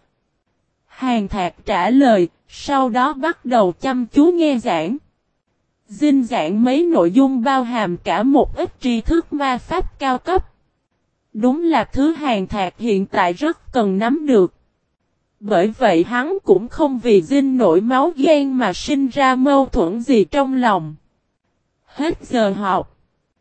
Hàn Thạc trả lời, sau đó bắt đầu chăm chú nghe giảng. Dinh giảng mấy nội dung bao hàm cả một ít tri thức ma pháp cao cấp. Đúng là thứ Hàn Thạc hiện tại rất cần nắm được. Bởi vậy hắn cũng không vì Dinh nổi máu ghen mà sinh ra mâu thuẫn gì trong lòng. Hết giờ học.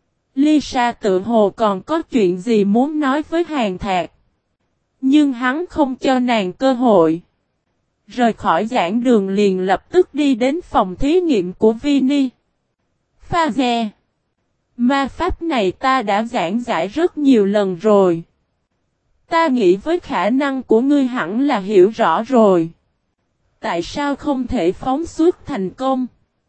Lisa tự hồ còn có chuyện gì muốn nói với Hàn Thạc. Nhưng hắn không cho nàng cơ hội. Rời khỏi giảng đường liền lập tức đi đến phòng thí nghiệm của Vinny. Pha-ze. Ma pháp này ta đã giảng giải rất nhiều lần rồi. Ta nghĩ với khả năng của ngươi hẳn là hiểu rõ rồi. Tại sao không thể phóng xuất thành công?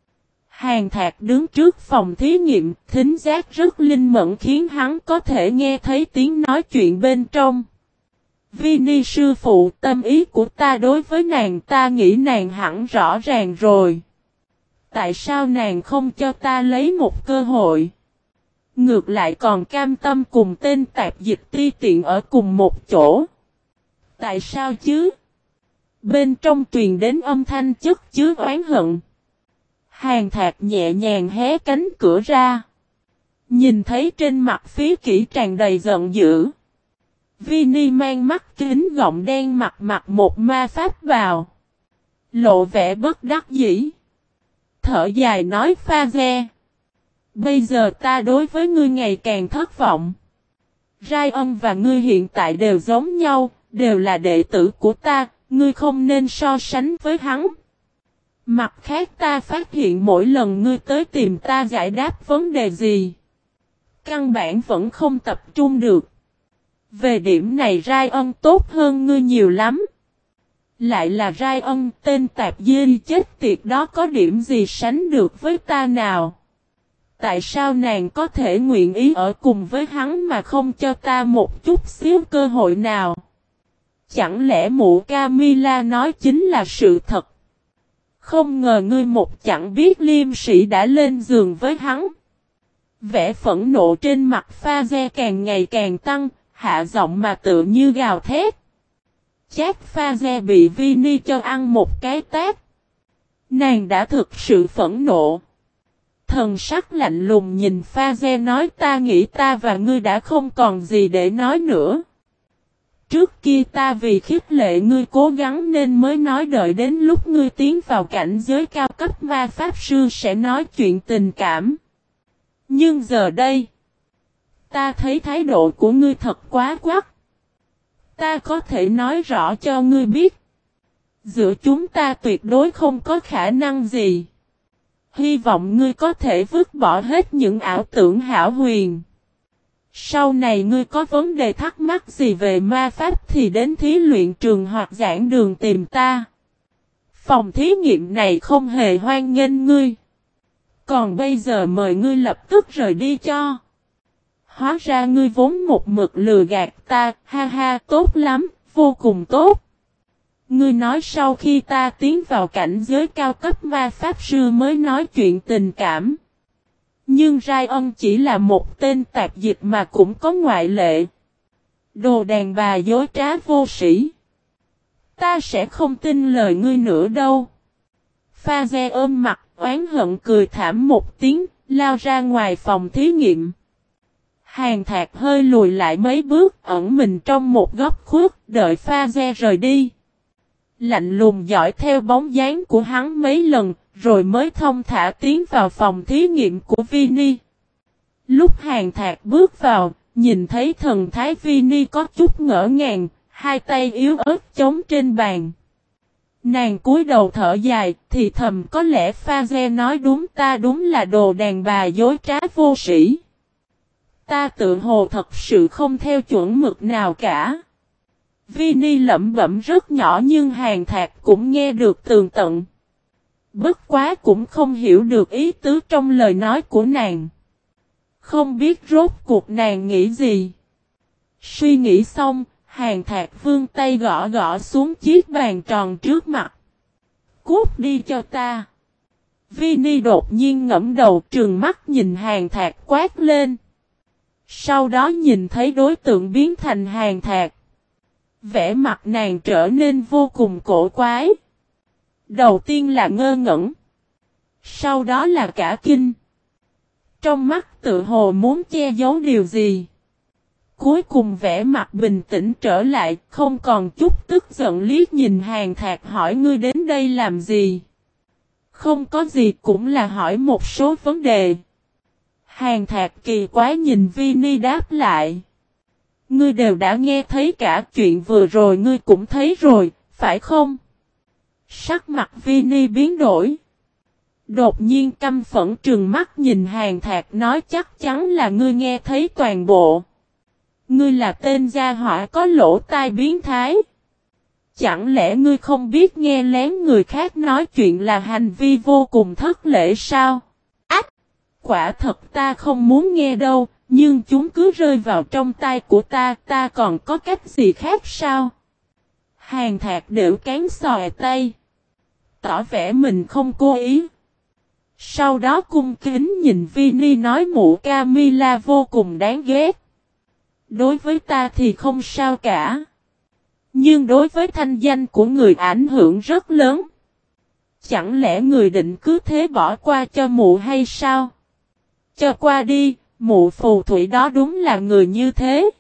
Hàn Thạc đứng trước phòng thí nghiệm, thính giác rất linh mẫn khiến hắn có thể nghe thấy tiếng nói chuyện bên trong. Vinny sư phụ, tâm ý của ta đối với nàng, ta nghĩ nàng hẳn rõ ràng rồi. Tại sao nàng không cho ta lấy một cơ hội? Ngược lại còn cam tâm cùng tên tạp dịch ti tiện ở cùng một chỗ. Tại sao chứ? Bên trong truyền đến âm thanh chất chứa oán hận. Hàn Thạc nhẹ nhàng hé cánh cửa ra. Nhìn thấy trên mặt Phí Kỷ tràn đầy giận dữ. Vinny mang mắt kính gọng đen mặc một ma pháp vào. Lộ vẻ bất đắc dĩ. Thở dài nói Pha-ze. Bây giờ ta đối với ngươi ngày càng thất vọng. Ryan và ngươi hiện tại đều giống nhau, đều là đệ tử của ta, ngươi không nên so sánh với hắn. Mặt khác ta phát hiện mỗi lần ngươi tới tìm ta giải đáp vấn đề gì, căn bản vẫn không tập trung được. Về điểm này Ryan tốt hơn ngươi nhiều lắm. Lại là Ryan, tên tạp dê chết tiệt đó có điểm gì sánh được với ta nào? Tại sao nàng có thể nguyện ý ở cùng với hắn mà không cho ta một chút xíu cơ hội nào? Chẳng lẽ mụ Camilla nói chính là sự thật? Không ngờ ngươi một chẳng biết liêm sĩ đã lên giường với hắn. Vẻ phẫn nộ trên mặt Pha-ze càng ngày càng tăng, hạ giọng mà tự như gào thét. Chắc Pha-ze bị Vinny cho ăn một cái tát. Nàng đã thực sự phẫn nộ. Thần sắc lạnh lùng nhìn Pha-ze nói ta nghĩ ta và ngươi đã không còn gì để nói nữa. Trước kia ta vì khích lệ ngươi cố gắng nên mới nói đợi đến lúc ngươi tiến vào cảnh giới cao cấp ma pháp sư sẽ nói chuyện tình cảm. Nhưng giờ đây, ta thấy thái độ của ngươi thật quá quắt. Ta có thể nói rõ cho ngươi biết. Giữa chúng ta tuyệt đối không có khả năng gì. Hy vọng ngươi có thể vứt bỏ hết những ảo tưởng hão huyền. Sau này ngươi có vấn đề thắc mắc gì về ma pháp thì đến thí luyện trường hoặc giảng đường tìm ta. Phòng thí nghiệm này không hề hoan nghênh ngươi. Còn bây giờ mời ngươi lập tức rời đi cho. Hóa ra ngươi vốn một mực lừa gạt ta, ha ha, tốt lắm, vô cùng tốt. Ngươi nói sau khi ta tiến vào cảnh giới cao cấp ma pháp sư mới nói chuyện tình cảm. Nhưng Ryan chỉ là một tên tạp dịch mà cũng có ngoại lệ. Đồ đàn bà dối trá vô sĩ. Ta sẽ không tin lời ngươi nữa đâu. Pha-ze ôm mặt, oán hận cười thảm một tiếng, lao ra ngoài phòng thí nghiệm. Hàn Thạc hơi lùi lại mấy bước, ẩn mình trong một góc khuất, đợi Pha-ze rời đi. Lạnh lùng dõi theo bóng dáng của hắn mấy lần, rồi mới thông thả tiến vào phòng thí nghiệm của Vinny. Lúc Hàn Thạc bước vào, nhìn thấy thần thái Vinny có chút ngỡ ngàng, hai tay yếu ớt chống trên bàn. Nàng cúi đầu thở dài, thì thầm có lẽ Pha-ze nói đúng, ta đúng là đồ đàn bà dối trá vô sĩ. Ta tự hồ thật sự không theo chuẩn mực nào cả. Vinny lẩm bẩm rất nhỏ nhưng Hàn Thạc cũng nghe được tường tận. Bất quá cũng không hiểu được ý tứ trong lời nói của nàng. Không biết rốt cuộc nàng nghĩ gì. Suy nghĩ xong, Hàn Thạc vươn tay gõ gõ xuống chiếc bàn tròn trước mặt. Cút đi cho ta. Vinny đột nhiên ngẫm đầu trừng mắt nhìn Hàn Thạc quát lên. Sau đó nhìn thấy đối tượng biến thành Hàn Thạc. Vẻ mặt nàng trở nên vô cùng cổ quái. Đầu tiên là ngơ ngẩn. Sau đó là cả kinh. Trong mắt tự hồ muốn che giấu điều gì. Cuối cùng vẻ mặt bình tĩnh trở lại, không còn chút tức giận liếc nhìn Hàn Thạc hỏi ngươi đến đây làm gì. Không có gì cũng là hỏi một số vấn đề. Hàn Thạc kỳ quái nhìn Vini đáp lại. Ngươi đều đã nghe thấy cả chuyện vừa rồi ngươi cũng thấy rồi, phải không? Sắc mặt Vini biến đổi. Đột nhiên căm phẫn trừng mắt nhìn Hàn Thạc nói chắc chắn là ngươi nghe thấy toàn bộ. Ngươi là tên gia hỏa có lỗ tai biến thái. Chẳng lẽ ngươi không biết nghe lén người khác nói chuyện là hành vi vô cùng thất lễ sao? Ách! Quả thật ta không muốn nghe đâu, nhưng chúng cứ rơi vào trong tai của ta còn có cách gì khác sao? Hàn Thạc đểu cán xòe tay. Tỏ vẻ mình không cố ý. Sau đó cung kính nhìn Vini nói mụ Camilla vô cùng đáng ghét. Đối với ta thì không sao cả. Nhưng đối với thanh danh của người ảnh hưởng rất lớn. Chẳng lẽ người định cứ thế bỏ qua cho mụ hay sao? Cho qua đi, mụ phù thủy đó đúng là người như thế.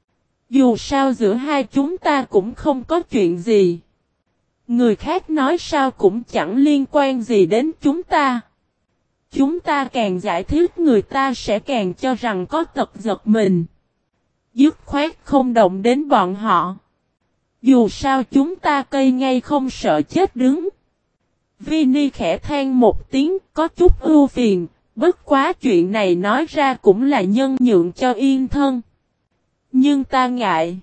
Dù sao giữa hai chúng ta cũng không có chuyện gì. Người khác nói sao cũng chẳng liên quan gì đến chúng ta. Chúng ta càng giải thích người ta sẽ càng cho rằng có tật giật mình. Dứt khoát không động đến bọn họ. Dù sao chúng ta cây ngay không sợ chết đứng. Vini khẽ than một tiếng có chút ưu phiền. Bất quá chuyện này nói ra cũng là nhân nhượng cho yên thân. Nhưng ta ngại.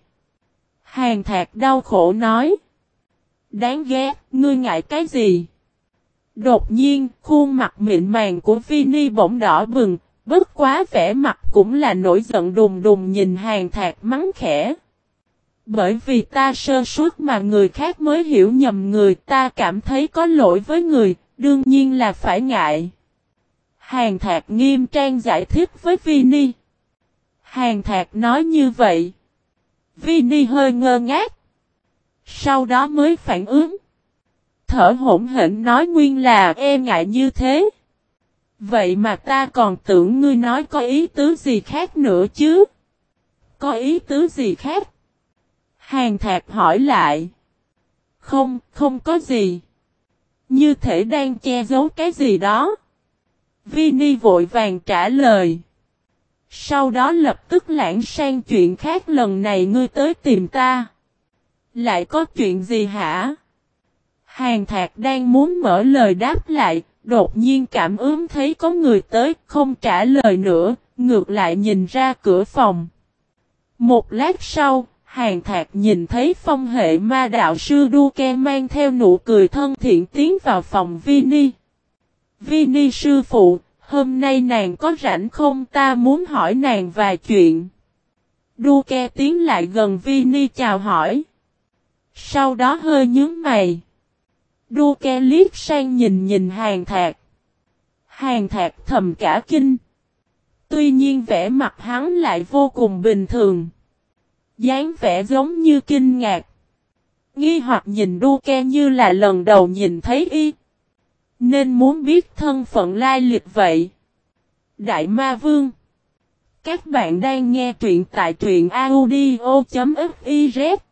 Hàn Thạc đau khổ nói. Đáng ghét, ngươi ngại cái gì? Đột nhiên, khuôn mặt mịn màng của Vini bỗng đỏ bừng, bất quá vẻ mặt cũng là nổi giận đùng đùng nhìn Hàn Thạc mắng khẽ. Bởi vì ta sơ suất mà người khác mới hiểu nhầm người, ta cảm thấy có lỗi với người, đương nhiên là phải ngại. Hàn Thạc nghiêm trang giải thích với Vini. Hàn Thạc nói như vậy. Vini hơi ngơ ngác. Sau đó mới phản ứng. Thở hổn hển nói nguyên là e ngại như thế. Vậy mà ta còn tưởng ngươi nói có ý tứ gì khác nữa chứ. Có ý tứ gì khác? Hàn Thạc hỏi lại. Không, không có gì. Như thể đang che giấu cái gì đó. Vini vội vàng trả lời. Sau đó lập tức lãng sang chuyện khác lần này ngươi tới tìm ta. Lại có chuyện gì hả? Hàn Thạc đang muốn mở lời đáp lại, đột nhiên cảm ứng thấy có người tới, không trả lời nữa, ngược lại nhìn ra cửa phòng. Một lát sau, Hàn Thạc nhìn thấy phong hệ ma đạo sư Duke mang theo nụ cười thân thiện tiến vào phòng Vini. Vini sư phụ, hôm nay nàng có rảnh không ta muốn hỏi nàng vài chuyện. Duke tiến lại gần Vini chào hỏi. Sau đó hơi nhướng mày. Duke liếc sang nhìn Hàn Thạc. Hàn Thạc thầm cả kinh. Tuy nhiên vẻ mặt hắn lại vô cùng bình thường. dáng vẻ giống như kinh ngạc. Nghi hoặc nhìn Duke như là lần đầu nhìn thấy y. Nên muốn biết thân phận lai lịch vậy. Đại Ma Vương. Các bạn đang nghe truyện tại truyện audio.fiz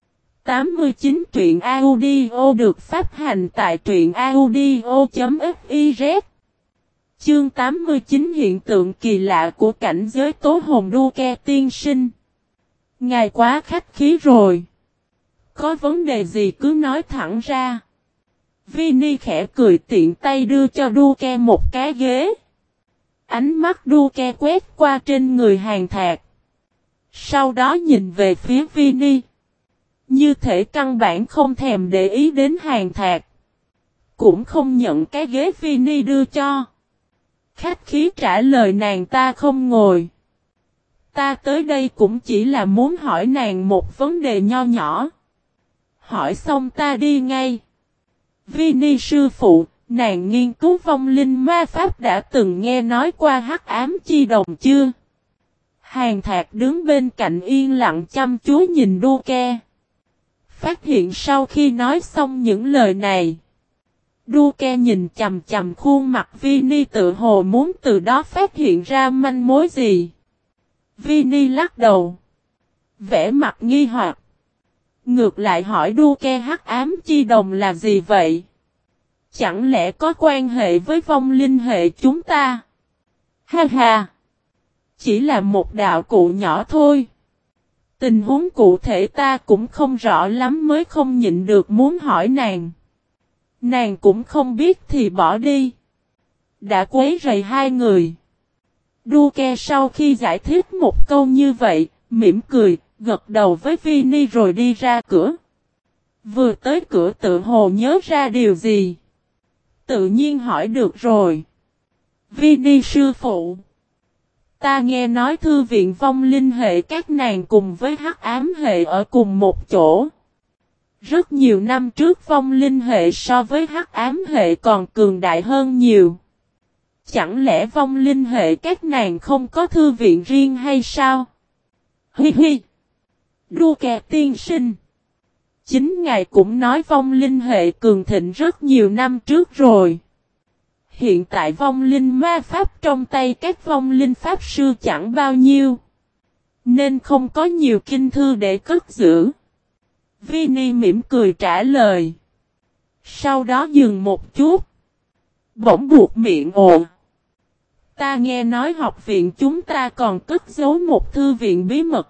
89 truyện audio được phát hành tại truyện audio.fiz Chương 89 hiện tượng kỳ lạ của cảnh giới tố hồn Duke tiên sinh. Ngài quá khách khí rồi. Có vấn đề gì cứ nói thẳng ra. Vini khẽ cười tiện tay đưa cho Duke một cái ghế. Ánh mắt Duke quét qua trên người Hàn Thạc. Sau đó nhìn về phía Vini. Như thể căn bản không thèm để ý đến Hàn Thạc. Cũng không nhận cái ghế Vini đưa cho. Khách khí trả lời nàng ta không ngồi. Ta tới đây cũng chỉ là muốn hỏi nàng một vấn đề nho nhỏ. Hỏi xong ta đi ngay. Vini sư phụ, nàng nghiên cứu vong linh ma pháp đã từng nghe nói qua hắc ám chi đồng chưa? Hàn Thạc đứng bên cạnh yên lặng chăm chú nhìn Duke. Phát hiện sau khi nói xong những lời này. Duke nhìn chầm chầm khuôn mặt Vini tự hồ muốn từ đó phát hiện ra manh mối gì. Vini lắc đầu. Vẻ mặt nghi hoặc. Ngược lại hỏi Duke hắc ám chi đồng là gì vậy? Chẳng lẽ có quan hệ với vong linh hệ chúng ta? Ha ha! chỉ là một đạo cụ nhỏ thôi. Tình huống cụ thể ta cũng không rõ lắm mới không nhịn được muốn hỏi nàng. Nàng cũng không biết thì bỏ đi. Đã quấy rầy hai người. Duke sau khi giải thích một câu như vậy, mỉm cười, gật đầu với Vini rồi đi ra cửa. Vừa tới cửa tự hồ nhớ ra điều gì. Tự nhiên hỏi được rồi. Vini sư phụ. Ta nghe nói thư viện vong linh hệ các nàng cùng với hắc ám hệ ở cùng một chỗ. Rất nhiều năm trước vong linh hệ so với hắc ám hệ còn cường đại hơn nhiều. Chẳng lẽ vong linh hệ các nàng không có thư viện riêng hay sao? Hi hi. Duke tiên sinh. Chính ngài cũng nói vong linh hệ cường thịnh rất nhiều năm trước rồi. Hiện tại vong linh ma pháp trong tay các vong linh pháp sư chẳng bao nhiêu. Nên không có nhiều kinh thư để cất giữ. Vini mỉm cười trả lời. Sau đó dừng một chút. Bỗng buộc miệng ồ. Ta nghe nói học viện chúng ta còn cất giấu một thư viện bí mật.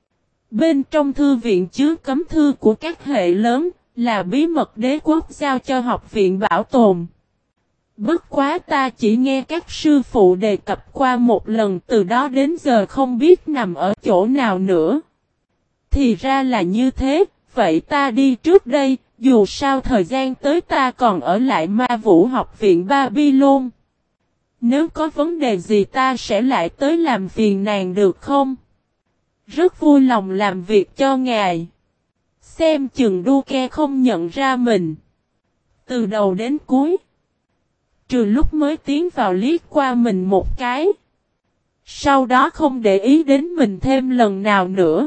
Bên trong thư viện chứa cấm thư của các hệ lớn, là bí mật đế quốc giao cho học viện bảo tồn. Bất quá ta chỉ nghe các sư phụ đề cập qua một lần, từ đó đến giờ không biết nằm ở chỗ nào nữa. Thì ra là như thế, vậy ta đi trước đây, dù sao thời gian tới ta còn ở lại Ma Vũ học viện Babylon. Nếu có vấn đề gì ta sẽ lại tới làm phiền nàng được không? Rất vui lòng làm việc cho ngài. Xem chừng Duke không nhận ra mình. Từ đầu đến cuối. Trừ lúc mới tiến vào liếc qua mình một cái. Sau đó không để ý đến mình thêm lần nào nữa.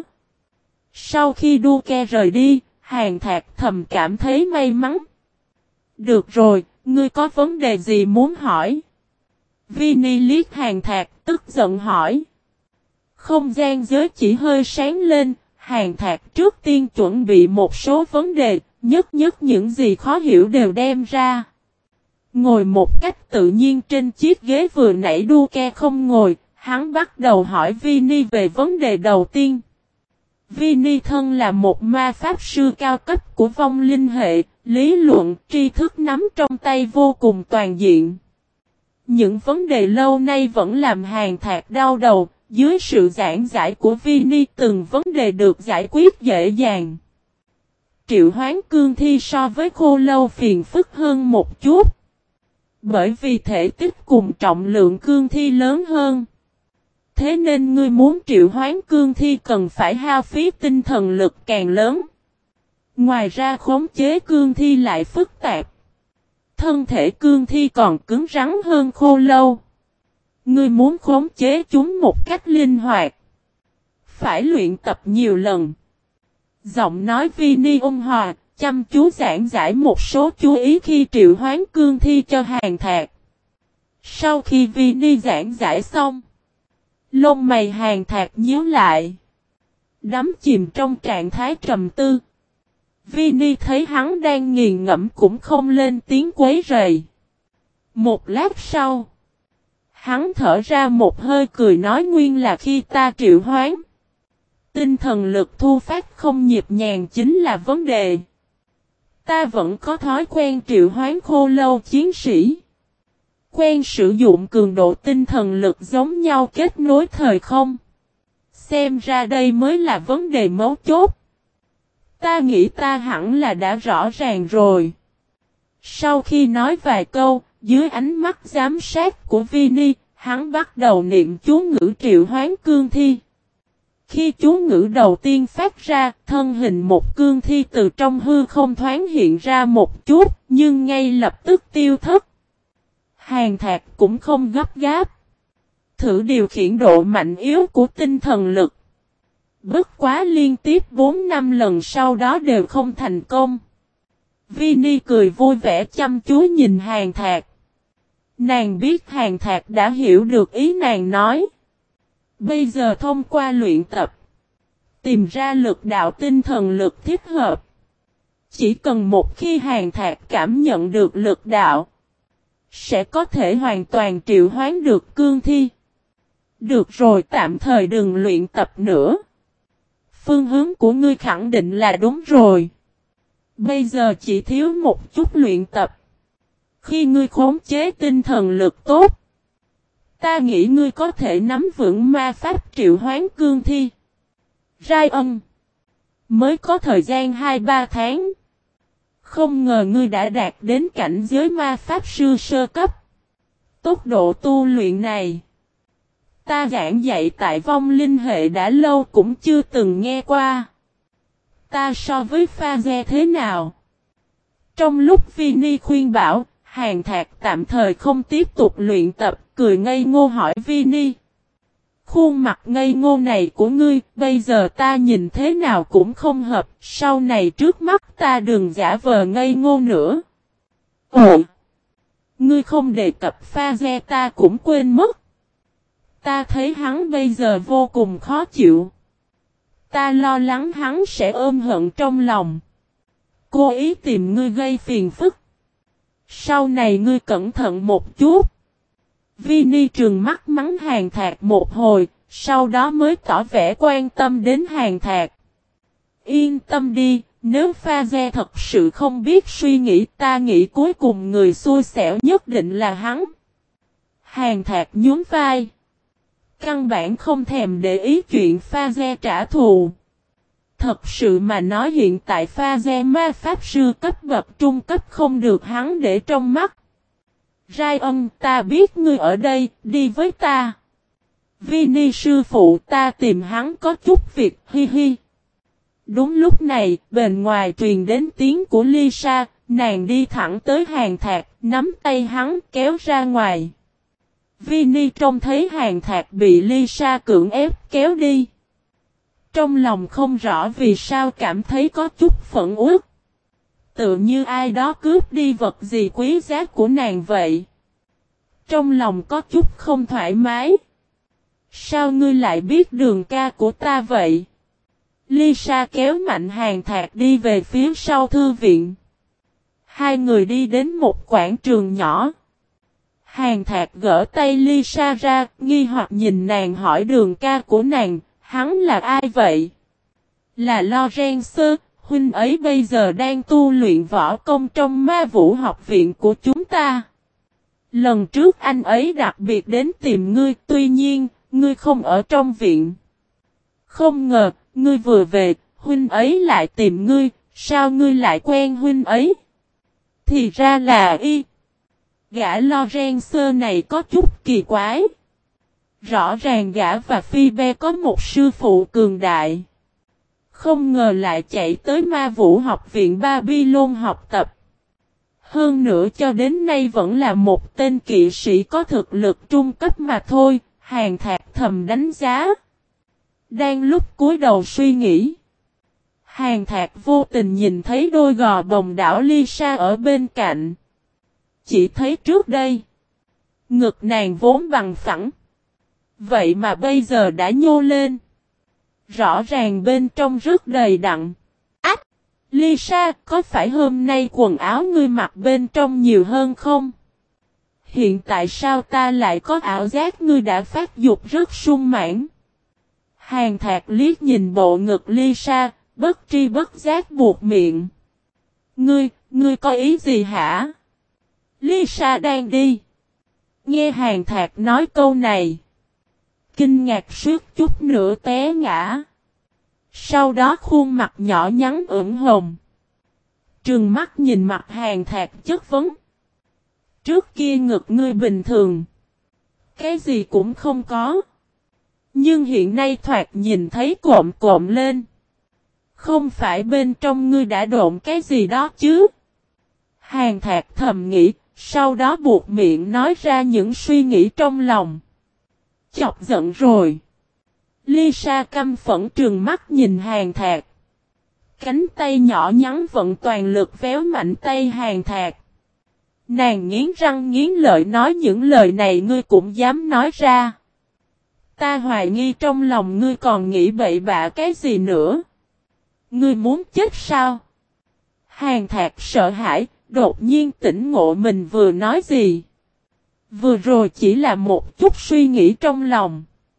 Sau khi Duke rời đi, Hàn Thạc thầm cảm thấy may mắn. Được rồi, ngươi có vấn đề gì muốn hỏi? Vini liếc Hàn Thạc tức giận hỏi. Không gian giới chỉ hơi sáng lên, Hàn Thạc trước tiên chuẩn bị một số vấn đề, nhất những gì khó hiểu đều đem ra. Ngồi một cách tự nhiên trên chiếc ghế vừa nãy Duke không ngồi, hắn bắt đầu hỏi Vini về vấn đề đầu tiên. Vini thân là một ma pháp sư cao cấp của vong linh hệ, lý luận, tri thức nắm trong tay vô cùng toàn diện. Những vấn đề lâu nay vẫn làm Hàn Thạc đau đầu, dưới sự giảng giải của Vini từng vấn đề được giải quyết dễ dàng. Triệu hoán cương thi so với khô lâu phiền phức hơn một chút. Bởi vì thể tích cùng trọng lượng cương thi lớn hơn. Thế nên ngươi muốn triệu hoán cương thi cần phải hao phí tinh thần lực càng lớn. Ngoài ra khống chế cương thi lại phức tạp. Thân thể cương thi còn cứng rắn hơn khô lâu. Ngươi muốn khống chế chúng một cách linh hoạt. Phải luyện tập nhiều lần. Giọng nói Vini ôn hòa, chăm chú giảng giải một số chú ý khi triệu hoán cương thi cho Hàn Thạc. Sau khi Vini giảng giải xong, lông mày Hàn Thạc nhíu lại. Đắm chìm trong trạng thái trầm tư. Vini thấy hắn đang nghiền ngẫm cũng không lên tiếng quấy rầy. Một lát sau, hắn thở ra một hơi cười nói nguyên là khi ta triệu hoán. Tinh thần lực thu phát không nhịp nhàng chính là vấn đề. Ta vẫn có thói quen triệu hoán khô lâu chiến sĩ. Quen sử dụng cường độ tinh thần lực giống nhau kết nối thời không. Xem ra đây mới là vấn đề mấu chốt. Ta nghĩ ta hẳn là đã rõ ràng rồi. Sau khi nói vài câu, dưới ánh mắt giám sát của Vini, hắn bắt đầu niệm chú ngữ triệu hoán cương thi. Khi chú ngữ đầu tiên phát ra, thân hình một cương thi từ trong hư không thoáng hiện ra một chút, nhưng ngay lập tức tiêu thất. Hàn Thạc cũng không gấp gáp. Thử điều khiển độ mạnh yếu của tinh thần lực. Bất quá liên tiếp 4-5 lần sau đó đều không thành công. Vini cười vui vẻ chăm chú nhìn Hàn Thạc. Nàng biết Hàn Thạc đã hiểu được ý nàng nói. Bây giờ thông qua luyện tập, tìm ra lực đạo tinh thần lực thích hợp. Chỉ cần một khi Hàn Thạc cảm nhận được lực đạo, sẽ có thể hoàn toàn triệu hoán được cương thi. Được rồi, tạm thời đừng luyện tập nữa. Phương hướng của ngươi khẳng định là đúng rồi. Bây giờ chỉ thiếu một chút luyện tập. Khi ngươi khống chế tinh thần lực tốt, ta nghĩ ngươi có thể nắm vững ma pháp triệu hoán cương thi. Rai ân. Mới có thời gian 2-3 tháng. Không ngờ ngươi đã đạt đến cảnh giới ma pháp sư sơ cấp. Tốc độ tu luyện này, ta giảng dạy tại vong linh hệ đã lâu cũng chưa từng nghe qua. Ta so với Pha-ge thế nào? Trong lúc Vini khuyên bảo, Hàn Thạc tạm thời không tiếp tục luyện tập, cười ngây ngô hỏi Vini. Khuôn mặt ngây ngô này của ngươi, bây giờ ta nhìn thế nào cũng không hợp, sau này trước mắt ta đừng giả vờ ngây ngô nữa. Ồ! Ngươi không đề cập Pha-ge ta cũng quên mất. Ta thấy hắn bây giờ vô cùng khó chịu. Ta lo lắng hắn sẽ ôm hận trong lòng. Cố ý tìm ngươi gây phiền phức. Sau này ngươi cẩn thận một chút. Vini trừng mắt mắng Hàn Thạc một hồi, sau đó mới tỏ vẻ quan tâm đến Hàn Thạc. Yên tâm đi, nếu Pha-ge thật sự không biết suy nghĩ, ta nghĩ cuối cùng người xui xẻo nhất định là hắn. Hàn Thạc nhún vai. Căn bản không thèm để ý chuyện Pha-ge trả thù. Thật sự mà nói hiện tại Pha-ge ma pháp sư cấp bậc trung cấp không được hắn để trong mắt. Rai ân, ta biết ngươi ở đây, đi với ta. Vini sư phụ, ta tìm hắn có chút việc, hi hi. Đúng lúc này, bên ngoài truyền đến tiếng của Lisa, nàng đi thẳng tới Hàn Thạc, nắm tay hắn kéo ra ngoài. Vini trông thấy Hàn Thạc bị Lisa cưỡng ép kéo đi. Trong lòng không rõ vì sao cảm thấy có chút phẫn uất. Tự như ai đó cướp đi vật gì quý giá của nàng vậy. Trong lòng có chút không thoải mái. Sao ngươi lại biết đường ca của ta vậy? Lisa kéo mạnh Hàn Thạc đi về phía sau thư viện. Hai người đi đến một quảng trường nhỏ. Hàn Thạc gỡ tay Lisa ra, nghi hoặc nhìn nàng hỏi đường ca của nàng, hắn là ai vậy? Là Lorenzo, huynh ấy bây giờ đang tu luyện võ công trong ma vũ học viện của chúng ta. Lần trước anh ấy đặc biệt đến tìm ngươi, tuy nhiên, ngươi không ở trong viện. Không ngờ, ngươi vừa về, huynh ấy lại tìm ngươi, sao ngươi lại quen huynh ấy? Thì ra là y. Gã Lorenzo này có chút kỳ quái. Rõ ràng gã và Phoebe có một sư phụ cường đại. Không ngờ lại chạy tới ma vũ học viện Babylon học tập. Hơn nữa cho đến nay vẫn là một tên kỵ sĩ có thực lực trung cấp mà thôi, Hàn Thạc thầm đánh giá. Đang lúc cúi đầu suy nghĩ. Hàn Thạc vô tình nhìn thấy đôi gò bồng đảo Lisa ở bên cạnh. Chỉ thấy trước đây, ngực nàng vốn bằng phẳng. Vậy mà bây giờ đã nhô lên. Rõ ràng bên trong rất đầy đặn. Ách! Lisa, có phải hôm nay quần áo ngươi mặc bên trong nhiều hơn không? Hiện tại sao ta lại có ảo giác ngươi đã phát dục rất sung mãn? Hàn Thạc liếc nhìn bộ ngực Lisa, bất tri bất giác buột miệng. Ngươi có ý gì hả? Lisa đang đi. Nghe Hàn Thạc nói câu này. Kinh ngạc suýt chút nữa té ngã. Sau đó khuôn mặt nhỏ nhắn ửng hồng. Trừng mắt nhìn mặt Hàn Thạc chất vấn. Trước kia ngực ngươi bình thường. Cái gì cũng không có. Nhưng hiện nay thoạt nhìn thấy cộm cộm lên. Không phải bên trong ngươi đã độn cái gì đó chứ? Hàn Thạc thầm nghĩ, sau đó buột miệng nói ra những suy nghĩ trong lòng. Chọc giận rồi. Lisa căm phẫn trừng mắt nhìn Hàn Thạc. Cánh tay nhỏ nhắn vận toàn lực véo mạnh tay Hàn Thạc. Nàng nghiến răng nghiến lợi nói những lời này ngươi cũng dám nói ra. Ta hoài nghi trong lòng ngươi còn nghĩ bậy bạ cái gì nữa. Ngươi muốn chết sao? Hàn Thạc sợ hãi, đột nhiên tỉnh ngộ mình vừa nói gì. Vừa rồi chỉ là một chút suy nghĩ trong lòng.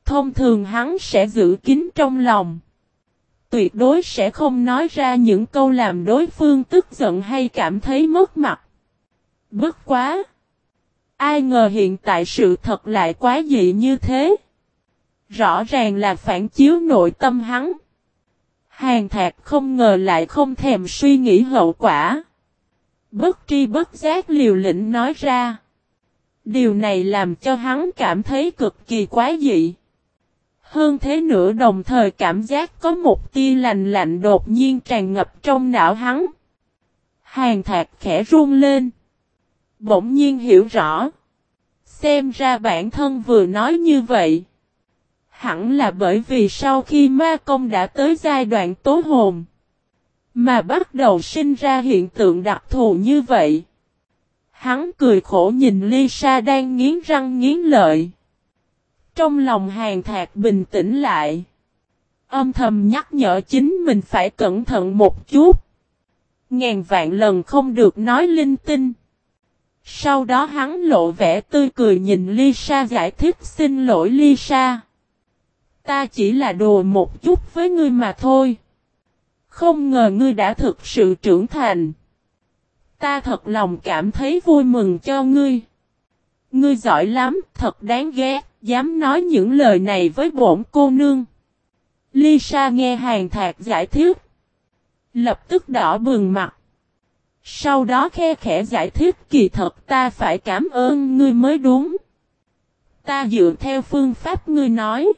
thông thường hắn sẽ giữ kín trong lòng. Tuyệt đối sẽ không nói ra những câu làm đối phương tức giận hay cảm thấy mất mặt. Bất quá! Ai ngờ hiện tại sự thật lại quá dị như thế. Rõ ràng là phản chiếu nội tâm hắn. Hàn Thạc không ngờ lại không thèm suy nghĩ hậu quả. Bất tri bất giác liều lĩnh nói ra. Điều này làm cho hắn cảm thấy cực kỳ quái dị. Hơn thế nữa đồng thời cảm giác có một tia lạnh lạnh đột nhiên tràn ngập trong não hắn. Hàn Thạc khẽ run lên. Bỗng nhiên hiểu rõ. Xem ra bản thân vừa nói như vậy. Hẳn là bởi vì sau khi ma công đã tới giai đoạn tố hồn. Mà bắt đầu sinh ra hiện tượng đặc thù như vậy. Hắn cười khổ nhìn Lisa đang nghiến răng nghiến lợi. Trong lòng Hàn Thạc bình tĩnh lại. Âm thầm nhắc nhở chính mình phải cẩn thận một chút. Ngàn vạn lần không được nói linh tinh. Sau đó hắn lộ vẻ tươi cười nhìn Lisa giải thích xin lỗi Lisa. Ta chỉ là đùa một chút với ngươi mà thôi. Không ngờ ngươi đã thực sự trưởng thành. Ta thật lòng cảm thấy vui mừng cho ngươi. Ngươi giỏi lắm, thật đáng ghét, dám nói những lời này với bổn cô nương. Lisa nghe Hàn Thạc giải thích. Lập tức đỏ bừng mặt. Sau đó khe khẽ giải thích kỳ thật ta phải cảm ơn ngươi mới đúng. Ta dựa theo phương pháp ngươi nói.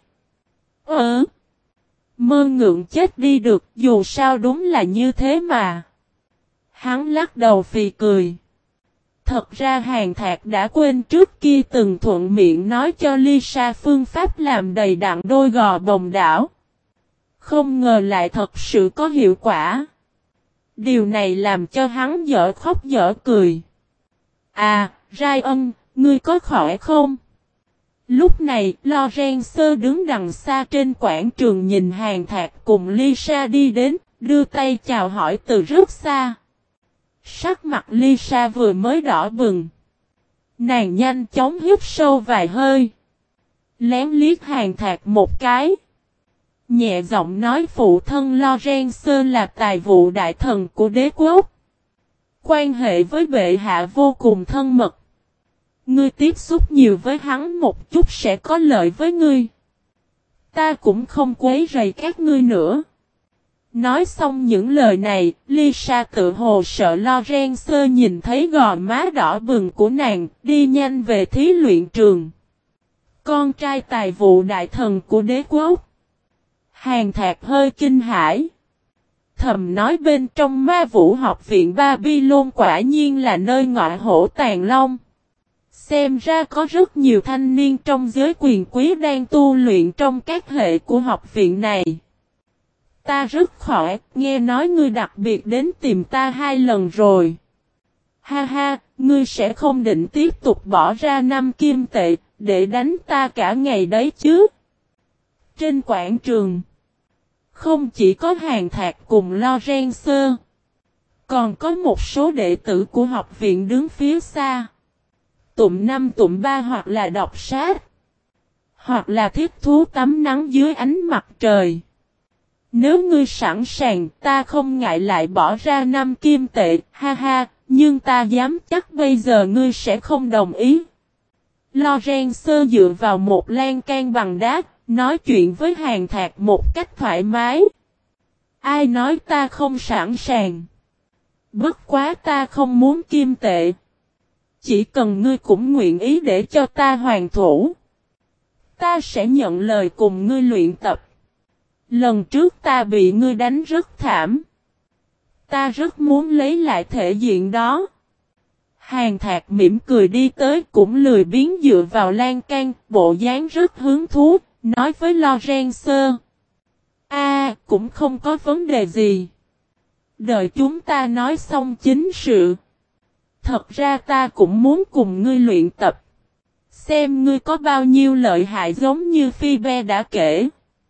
Mơ ngượng chết đi được dù sao đúng là như thế mà. Hắn lắc đầu phì cười. Thật ra Hàn Thạc đã quên trước kia từng thuận miệng nói cho Lisa phương pháp làm đầy đặn đôi gò bồng đảo. Không ngờ lại thật sự có hiệu quả. Điều này làm cho hắn dở khóc dở cười. À, Ryan, ngươi có khỏe không? Lúc này, Lorenzo đứng đằng xa trên quảng trường nhìn Hàn Thạc cùng Lisa đi đến, đưa tay chào hỏi từ rất xa. Sắc mặt Lisa vừa mới đỏ bừng. Nàng nhanh chóng hít sâu vài hơi. Lén liếc Hàn Thạc một cái. Nhẹ giọng nói phụ thân Lorenzo là tài vụ đại thần của đế quốc. Quan hệ với bệ hạ vô cùng thân mật. Ngươi tiếp xúc nhiều với hắn một chút sẽ có lợi với ngươi. Ta cũng không quấy rầy các ngươi nữa. Nói xong những lời này, Lisa tự hồ sợ Lorenzo nhìn thấy gò má đỏ bừng của nàng, đi nhanh về thí luyện trường. Con trai tài vụ đại thần của đế quốc. Hàn Thạc hơi kinh hãi. Thầm nói bên trong ma vũ học viện Babylon quả nhiên là nơi ngọa hổ tàng long. Xem ra có rất nhiều thanh niên trong giới quyền quý đang tu luyện trong các hệ của học viện này. Ta rất khỏe, nghe nói ngươi đặc biệt đến tìm ta 2 lần rồi. Ha ha, ngươi sẽ không định tiếp tục bỏ ra 5 kim tệ, để đánh ta cả ngày đấy chứ. Trên quảng trường, không chỉ có Hàn Thạc cùng Lorenzo, còn có một số đệ tử của học viện đứng phía xa. Tụm 5 tụm 3 hoặc là đọc sách, hoặc là thích thú tắm nắng dưới ánh mặt trời. Nếu ngươi sẵn sàng, ta không ngại lại bỏ ra 5 kim tệ, ha ha, nhưng ta dám chắc bây giờ ngươi sẽ không đồng ý. Lorenzo dựa vào một lan can bằng đá, nói chuyện với Hàn Thạc một cách thoải mái. Ai nói ta không sẵn sàng? Bất quá ta không muốn kim tệ. Chỉ cần ngươi cũng nguyện ý để cho ta hoàn thủ. Ta sẽ nhận lời cùng ngươi luyện tập. Lần trước ta bị ngươi đánh rất thảm. Ta rất muốn lấy lại thể diện đó. Hàn Thạc mỉm cười đi tới cũng lười biếng dựa vào lan can, bộ dáng rất hứng thú, nói với Lorenzo. Cũng không có vấn đề gì. Đợi chúng ta nói xong chính sự. Thật ra ta cũng muốn cùng ngươi luyện tập. Xem ngươi có bao nhiêu lợi hại giống như Phoebe đã kể.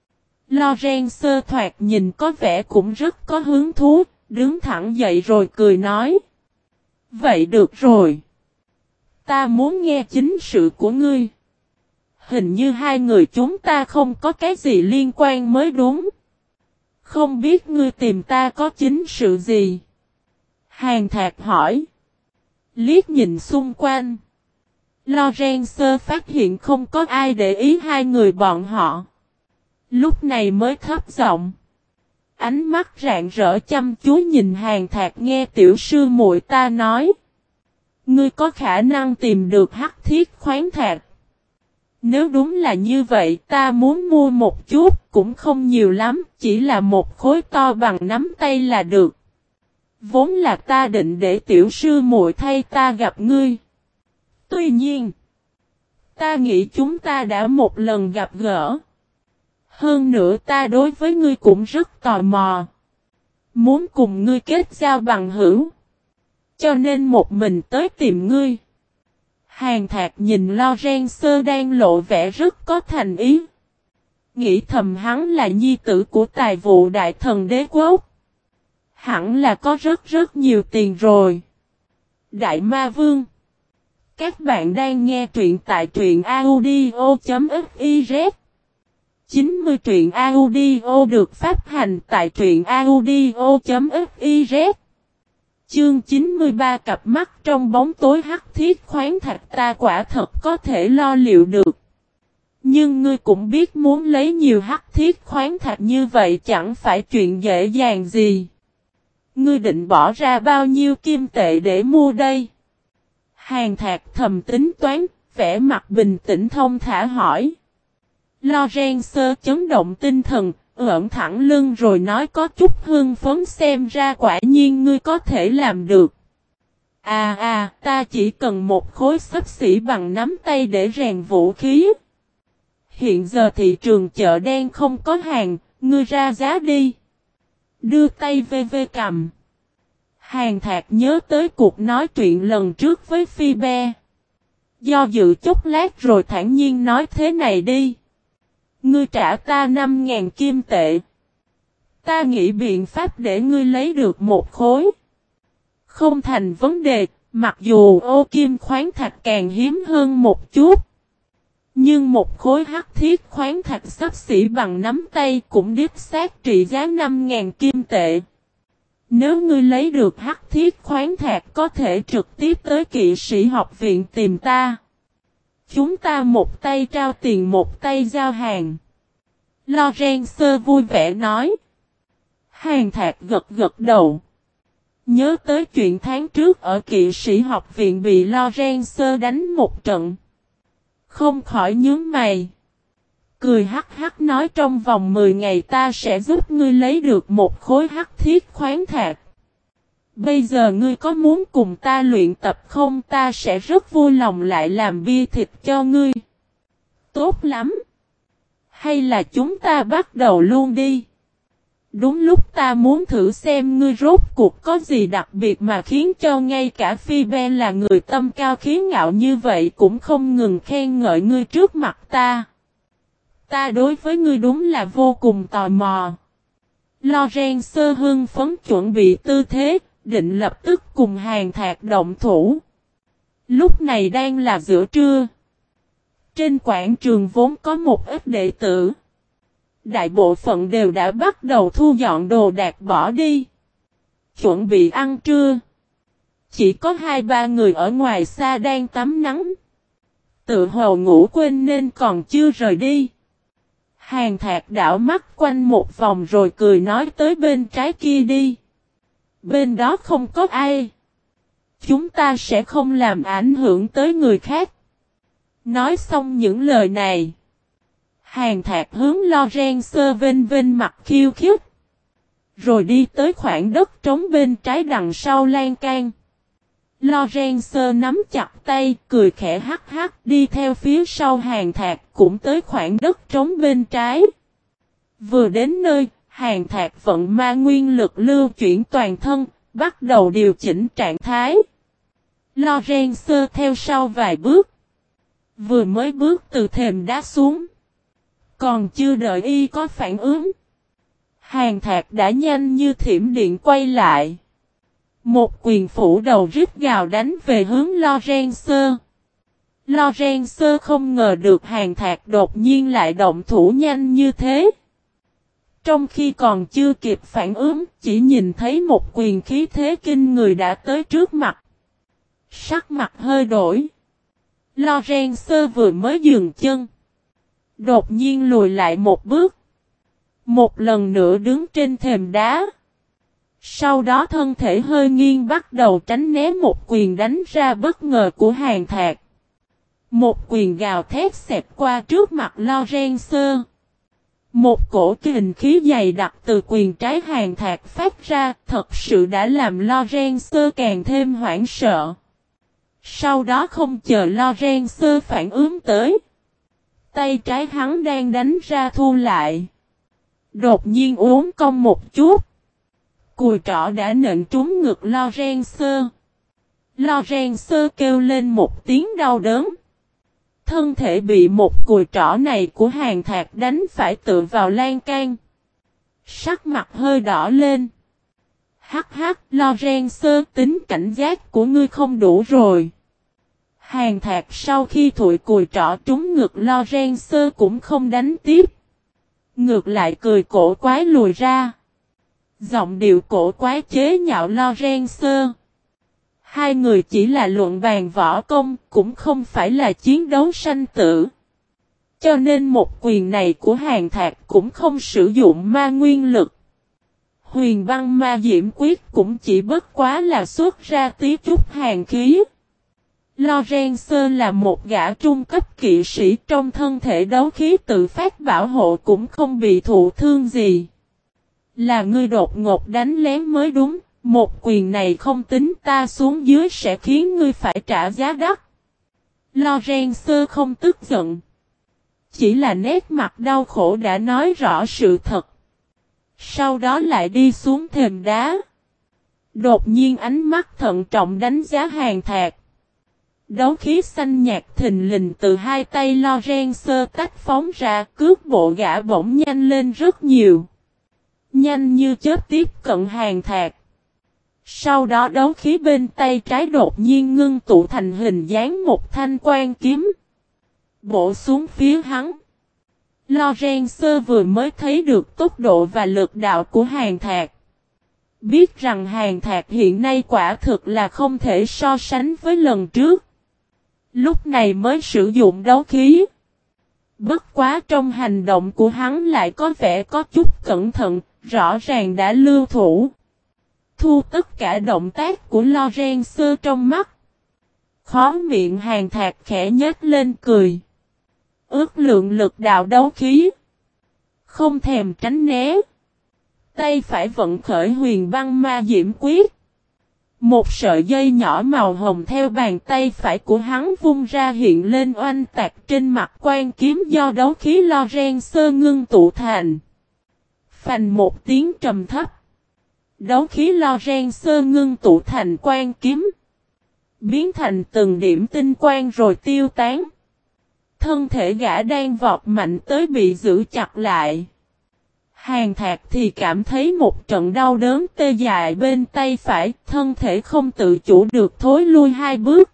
Lorenzo thoạt nhìn có vẻ cũng rất có hứng thú, đứng thẳng dậy rồi cười nói. Vậy được rồi. Ta muốn nghe chính sự của ngươi. hình như hai người chúng ta không có cái gì liên quan mới đúng. Không biết ngươi tìm ta có chính sự gì? Hàn Thạc hỏi. Liếc nhìn xung quanh. Lorenzo phát hiện không có ai để ý hai người bọn họ. Lúc này mới thấp giọng. Ánh mắt rạng rỡ chăm chú nhìn Hàn Thạc nghe tiểu sư muội ta nói. Ngươi có khả năng tìm được hắc thiết khoáng thạch. Nếu đúng là như vậy ta muốn mua một chút cũng không nhiều lắm, chỉ là một khối to bằng nắm tay là được. Vốn là ta định để tiểu sư muội thay ta gặp ngươi. Tuy nhiên, ta nghĩ chúng ta đã một lần gặp gỡ. Hơn nữa ta đối với ngươi cũng rất tò mò. Muốn cùng ngươi kết giao bằng hữu. Cho nên một mình tới tìm ngươi. Hàn Thạc nhìn Lorenzo đang lộ vẻ rất có thành ý. Nghĩ thầm hắn là nhi tử của tài vụ đại thần đế quốc. Hẳn là có rất nhiều tiền rồi. Đại Ma Vương. Các bạn đang nghe truyện tại truyện audio.fiz. 90 truyện audio được phát hành tại truyện audio.fiz. Chương 93 cặp mắt trong bóng tối hắc thiết khoáng thạch ta quả thật có thể lo liệu được. Nhưng ngươi cũng biết muốn lấy nhiều hắc thiết khoáng thạch như vậy chẳng phải chuyện dễ dàng gì. Ngươi định bỏ ra bao nhiêu kim tệ để mua đây? Hàn Thạc thầm tính toán, vẻ mặt bình tĩnh thông thả hỏi. Lorenzo chấn động tinh thần, ưỡn thẳng lưng rồi nói có chút hưng phấn xem ra quả nhiên ngươi có thể làm được. Ta chỉ cần một khối xấp xỉ bằng nắm tay để rèn vũ khí. Hiện giờ thị trường chợ đen không có hàng, ngươi ra giá đi. Đưa tay về cầm. Hàn Thạc nhớ tới cuộc nói chuyện lần trước với Phi Be. Do dự chốc lát rồi thản nhiên nói thế này đi. Ngươi trả ta 5.000 kim tệ. Ta nghĩ biện pháp để ngươi lấy được một khối. Không thành vấn đề, mặc dù ô kim khoáng thạch càng hiếm hơn một chút. Nhưng một khối hắc thiết khoáng thạch xấp xỉ bằng nắm tay cũng đích xác trị giá 5.000 kim tệ. Nếu ngươi lấy được hắc thiết khoáng thạch có thể trực tiếp tới kỵ sĩ học viện tìm ta. Chúng ta một tay trao tiền một tay giao hàng. Lorenzo vui vẻ nói. Hàn Thạc gật đầu. Nhớ tới chuyện tháng trước ở kỵ sĩ học viện bị Lorenzo đánh một trận. Không khỏi nhướng mày. Cười hắc hắc nói trong vòng 10 ngày ta sẽ giúp ngươi lấy được một khối hắc thiết khoáng thạch. Bây giờ ngươi có muốn cùng ta luyện tập không? Ta sẽ rất vui lòng lại làm bia thịt cho ngươi. Tốt lắm. Hay là chúng ta bắt đầu luôn đi. Đúng lúc ta muốn thử xem ngươi rốt cuộc có gì đặc biệt mà khiến cho ngay cả Phi Ben là người tâm cao khí ngạo như vậy cũng không ngừng khen ngợi ngươi trước mặt ta. Ta đối với ngươi đúng là vô cùng tò mò. Lorenzo hưng phấn chuẩn bị tư thế, định lập tức cùng Hàn Thạc động thủ. Lúc này đang là giữa trưa. Trên quảng trường vốn có một ít đệ tử. Đại bộ phận đều đã bắt đầu thu dọn đồ đạc bỏ đi. Chuẩn bị ăn trưa. Chỉ có 2-3 người ở ngoài xa đang tắm nắng. Tự hồ ngủ quên nên còn chưa rời đi. Hàn Thạc đảo mắt quanh một vòng rồi cười nói tới bên trái kia đi. Bên đó không có ai. Chúng ta sẽ không làm ảnh hưởng tới người khác. Nói xong những lời này. Hàn Thạc hướng Lorenzo vênh mặt khiêu khích. Rồi đi tới khoảng đất trống bên trái đằng sau lan can. Lorenzo nắm chặt tay, cười khẽ hắc hắc đi theo phía sau Hàn Thạc cũng tới khoảng đất trống bên trái. Vừa đến nơi, Hàn Thạc vận ma nguyên lực lưu chuyển toàn thân, bắt đầu điều chỉnh trạng thái. Lorenzo theo sau vài bước. Vừa mới bước từ thềm đá xuống. Còn chưa đợi y có phản ứng. Hàn Thạc đã nhanh như thiểm điện quay lại. Một quyền phủ đầu rít gào đánh về hướng Lorenzo. Lorenzo không ngờ được Hàn Thạc đột nhiên lại động thủ nhanh như thế. Trong khi còn chưa kịp phản ứng, chỉ nhìn thấy một quyền khí thế kinh người đã tới trước mặt. Sắc mặt hơi đổi. Lorenzo vừa mới dừng chân, đột nhiên lùi lại một bước. Một lần nữa đứng trên thềm đá. Sau đó thân thể hơi nghiêng bắt đầu tránh né một quyền đánh ra bất ngờ của Hàn Thạc. Một quyền gào thét xẹt qua trước mặt Lorenzo. Một cổ kình khí dày đặc từ quyền trái Hàn Thạc phát ra, thật sự đã làm Lorenzo càng thêm hoảng sợ. Sau đó không chờ Lorenzo phản ứng tới, tay trái hắn đang đánh ra thu lại. Đột nhiên uốn cong một chút, cùi trỏ đã nện trúng ngực Lorenzo. Lorenzo kêu lên một tiếng đau đớn. Thân thể bị một cùi trỏ này của Hàn Thạc đánh phải tựa vào lan can. Sắc mặt hơi đỏ lên. Hắc hắc, Lorenzo, tính cảnh giác của ngươi không đủ rồi. Hàn Thạc sau khi thụi cùi trỏ trúng ngực Lorenzo cũng không đánh tiếp. Ngược lại cười cổ quái lùi ra. Giọng điệu cổ quái chế nhạo Lorenzo. Hai người chỉ là luận bàn võ công, cũng không phải là chiến đấu sanh tử. Cho nên một quyền này của Hàn Thạc cũng không sử dụng ma nguyên lực. Huyền băng ma diễm quyết cũng chỉ bất quá là xuất ra tí chút hàn khí. Lorenzo là một gã trung cấp kỵ sĩ, trong thân thể đấu khí tự phát bảo hộ cũng không bị thụ thương gì. Là ngươi đột ngột đánh lén mới đúng, một quyền này không tính, ta xuống dưới sẽ khiến ngươi phải trả giá đắt. Lorenzo không tức giận, chỉ là nét mặt đau khổ đã nói rõ sự thật. Sau đó lại đi xuống thềm đá. Đột nhiên ánh mắt thận trọng đánh giá Hàn Thạc. Đấu khí xanh nhạt thình lình từ hai tay Lorenzo tách phóng ra, cước bộ gã bỗng nhanh lên rất nhiều. Nhanh như chớp tiếp cận Hàn Thạc. Sau đó đấu khí bên tay trái đột nhiên ngưng tụ thành hình dáng một thanh quan kiếm. Bổ xuống phía hắn. Lorenzo vừa mới thấy được tốc độ và lực đạo của Hàn Thạc. Biết rằng Hàn Thạc hiện nay quả thực là không thể so sánh với lần trước. Lúc này mới sử dụng đấu khí. Bất quá trong hành động của hắn lại có vẻ có chút cẩn thận, rõ ràng đã lưu thủ. Thu tất cả động tác của Lorenzo trong mắt. Khóe miệng Hàn Thạc khẽ nhếch lên cười. Ước lượng lực đạo đấu khí. Không thèm tránh né. Tay phải vận khởi huyền băng ma diễm quyết. Một sợi dây nhỏ màu hồng theo bàn tay phải của hắn vung ra hiện lên oanh tạc trên mặt quan kiếm do đấu khí Lorenzo ngưng tụ thành. Phành một tiếng trầm thấp. Đấu khí Lorenzo ngưng tụ thành quan kiếm. Biến thành từng điểm tinh quang rồi tiêu tán. Thân thể gã đang vọt mạnh tới bị giữ chặt lại. Hàn Thạc thì cảm thấy một trận đau đớn tê dại bên tay phải, thân thể không tự chủ được thối lui hai bước.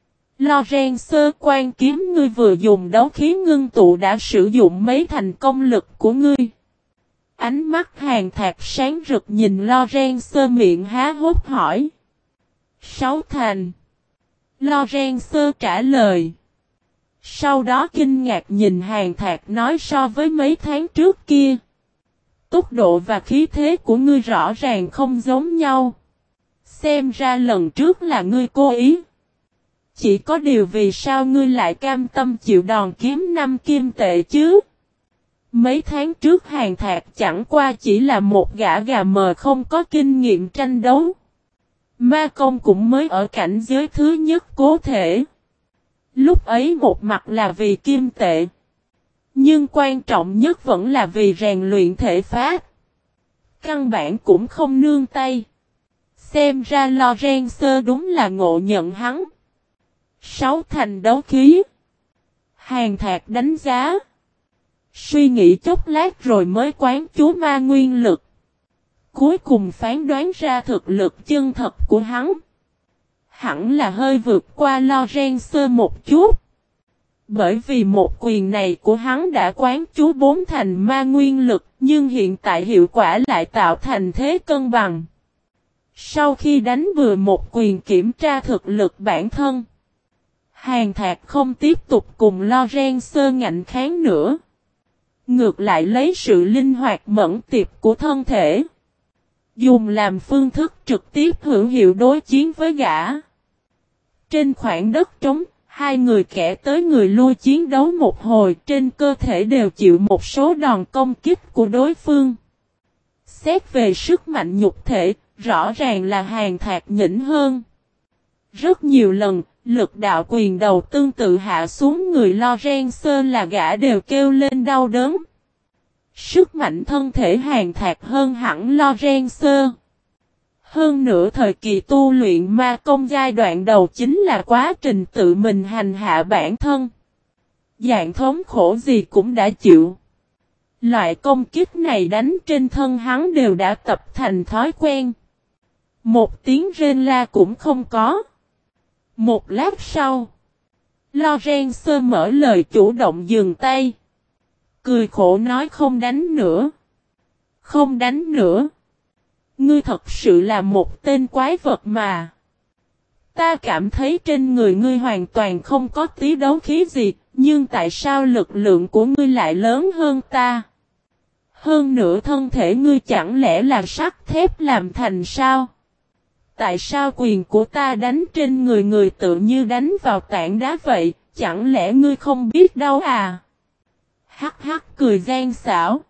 Lorenzo, quan kiếm ngươi vừa dùng đấu khí ngưng tụ đã sử dụng mấy thành công lực của ngươi. Ánh mắt Hàn Thạc sáng rực nhìn Lorenzo miệng há hốc hỏi. 6 thành. Lorenzo trả lời. Sau đó kinh ngạc nhìn Hàn Thạc nói so với mấy tháng trước kia. Tốc độ và khí thế của ngươi rõ ràng không giống nhau. Xem ra lần trước là ngươi cố ý. Chỉ có điều vì sao ngươi lại cam tâm chịu đòn kiếm 5 kim tệ chứ? Mấy tháng trước Hàn Thạc chẳng qua chỉ là một gã gà mờ không có kinh nghiệm tranh đấu. Ma công cũng mới ở cảnh giới thứ nhất cố thể. Lúc ấy một mặt là vì kim tệ. Nhưng quan trọng nhất vẫn là vì rèn luyện thể phách. Căn bản cũng không nương tay. Xem ra Lorenzo đúng là ngộ nhận hắn. 6 thành đấu khí. Hàn Thạc đánh giá. Suy nghĩ chốc lát rồi mới quán chú ma nguyên lực. Cuối cùng phán đoán ra thực lực chân thật của hắn. Hẳn là hơi vượt qua Lorenzo một chút. Bởi vì một quyền này của hắn đã quán chú 4 thành ma nguyên lực, nhưng hiện tại hiệu quả lại tạo thành thế cân bằng. Sau khi đánh vừa một quyền kiểm tra thực lực bản thân, Hàn Thạc không tiếp tục cùng Lorenzo ngạnh kháng nữa. Ngược lại lấy sự linh hoạt mẫn tiệp của thân thể, dùng làm phương thức trực tiếp hữu hiệu đối chiến với gã. Trên khoảng đất trống, hai người kẻ tới người lui chiến đấu một hồi, trên cơ thể đều chịu một số đòn công kích của đối phương. Xét về sức mạnh nhục thể, rõ ràng là Hàn Thạc nhỉnh hơn. Rất nhiều lần, lực đạo quyền đầu tương tự hạ xuống người Lorenzo là gã đều kêu lên đau đớn. Sức mạnh thân thể Hàn Thạc hơn hẳn Lorenzo. Hơn nữa thời kỳ tu luyện ma công giai đoạn đầu chính là quá trình tự mình hành hạ bản thân. Dạng thống khổ gì cũng đã chịu. Loại công kích này đánh trên thân hắn đều đã tập thành thói quen. Một tiếng rên la cũng không có. Một lát sau, Lorenzo mở lời chủ động dừng tay. Cười khổ nói không đánh nữa. Không đánh nữa. Ngươi thật sự là một tên quái vật mà. Ta cảm thấy trên người ngươi hoàn toàn không có tí đấu khí gì, nhưng tại sao lực lượng của ngươi lại lớn hơn ta? Hơn nữa thân thể ngươi chẳng lẽ là sắt thép làm thành sao? Tại sao quyền của ta đánh trên người người tự như đánh vào tảng đá vậy, chẳng lẽ ngươi không biết đâu à? Hắc hắc cười gian xảo.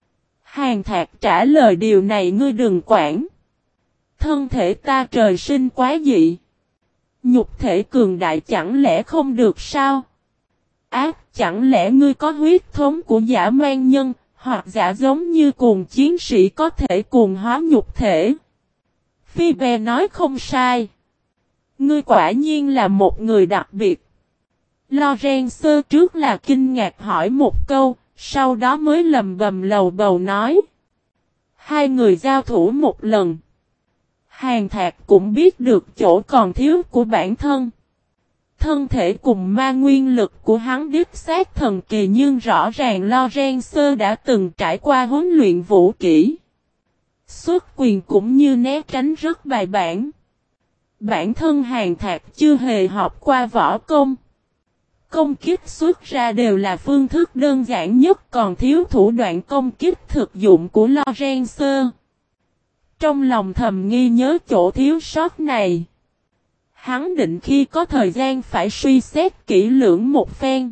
Hàn Thạc trả lời điều này ngươi đừng quản. Thân thể ta trời sinh quá dị. Nhục thể cường đại chẳng lẽ không được sao? Ác chẳng lẽ ngươi có huyết thống của dã man nhân, hoặc giả giống như cuồng chiến sĩ có thể cuồng hóa nhục thể? Phi Bè nói không sai. Ngươi quả nhiên là một người đặc biệt. Lorenzo trước là kinh ngạc hỏi một câu, sau đó mới lầm bầm lầu bầu nói. Hai người giao thủ một lần. Hàn Thạc cũng biết được chỗ còn thiếu của bản thân. Thân thể cùng ma nguyên lực của hắn đích xác thần kỳ, nhưng rõ ràng Lorenzo đã từng trải qua huấn luyện vũ kỹ. Xuất quyền cũng như né tránh rất bài bản. Bản thân Hàn Thạc chưa hề học qua võ công. Công kích xuất ra đều là phương thức đơn giản nhất, còn thiếu thủ đoạn công kích thực dụng của Lorenzo. Trong lòng thầm nghi nhớ chỗ thiếu sót này. Hắn định khi có thời gian phải suy xét kỹ lưỡng một phen.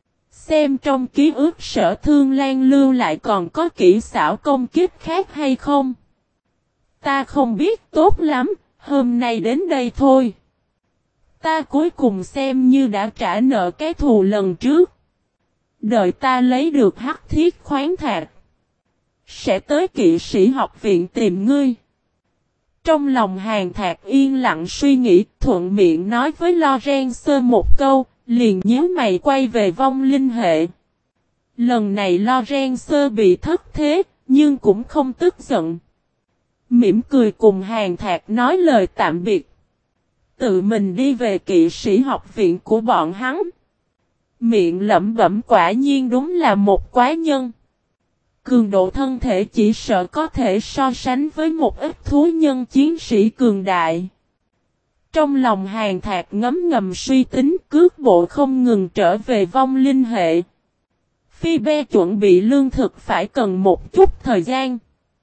Xem trong ký ức Sở Thương Lan lưu lại còn có kỹ xảo công kích khác hay không. Ta không biết tốt lắm, hôm nay đến đây thôi. Ta cuối cùng xem như đã trả nợ cái thù lần trước. Đợi ta lấy được hắc thiết khoáng thạch, sẽ tới kỵ sĩ học viện tìm ngươi. Trong lòng Hàn Thạc yên lặng suy nghĩ, thuận miệng nói với Lorenzo một câu, liền nhíu mày quay về vong linh hệ. Lần này Lorenzo bị thất thế, nhưng cũng không tức giận. Mỉm cười cùng Hàn Thạc nói lời tạm biệt. Tự mình đi về kỵ sĩ học viện của bọn hắn. Miệng lẩm bẩm quả nhiên đúng là một quái nhân. Cường độ thân thể chỉ sợ có thể so sánh với một ít thú nhân chiến sĩ cường đại. Trong lòng Hàn Thạc ngấm ngầm suy tính, cước bộ không ngừng trở về vong linh hệ. Phi Be chuẩn bị lương thực phải cần một chút thời gian.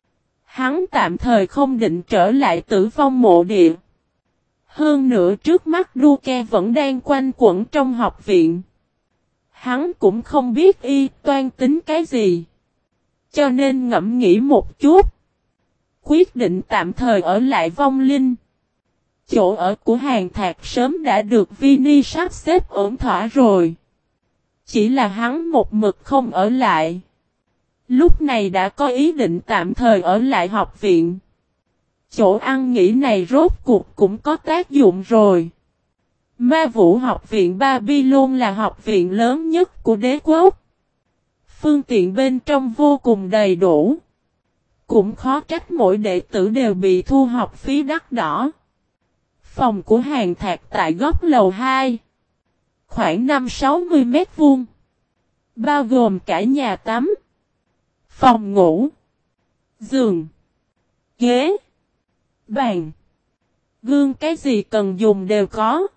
Hắn tạm thời không định trở lại tử vong mộ địa. Hơn nữa trước mắt Duke vẫn đang quanh quẩn trong học viện. Hắn cũng không biết y toan tính cái gì. Cho nên ngẫm nghĩ một chút. Quyết định tạm thời ở lại vong linh. Chỗ ở của Hàn Thạc sớm đã được Vini sắp xếp ổn thỏa rồi. Chỉ là hắn một mực không ở lại. Lúc này đã có ý định tạm thời ở lại học viện. Chỗ ăn nghỉ này rốt cuộc cũng có tác dụng rồi. Ma Vũ học viện Babylon là học viện lớn nhất của đế quốc. Phương tiện bên trong vô cùng đầy đủ. Cũng khó trách mỗi đệ tử đều bị thu học phí đắt đỏ. Phòng của Hàn Thạc tại góc lầu 2. khoảng 5-60 mét vuông, bao gồm cả nhà tắm, phòng ngủ, giường, ghế, bàn, gương, cái gì cần dùng đều có.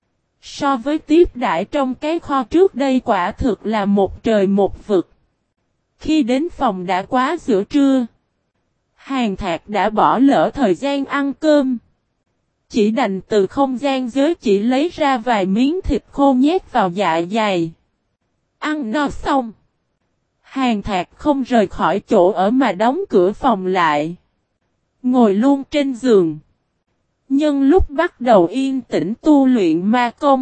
So với tiếp đãi trong cái kho trước đây quả thực là một trời một vực. Khi đến phòng đã quá giữa trưa. Hàn Thạc đã bỏ lỡ thời gian ăn cơm. Chỉ đành từ không gian giới chỉ lấy ra vài miếng thịt khô nhét vào dạ dày. Ăn no xong. Hàn Thạc không rời khỏi chỗ ở mà đóng cửa phòng lại. Ngồi luôn trên giường. Nhân lúc bắt đầu yên tĩnh tu luyện ma công.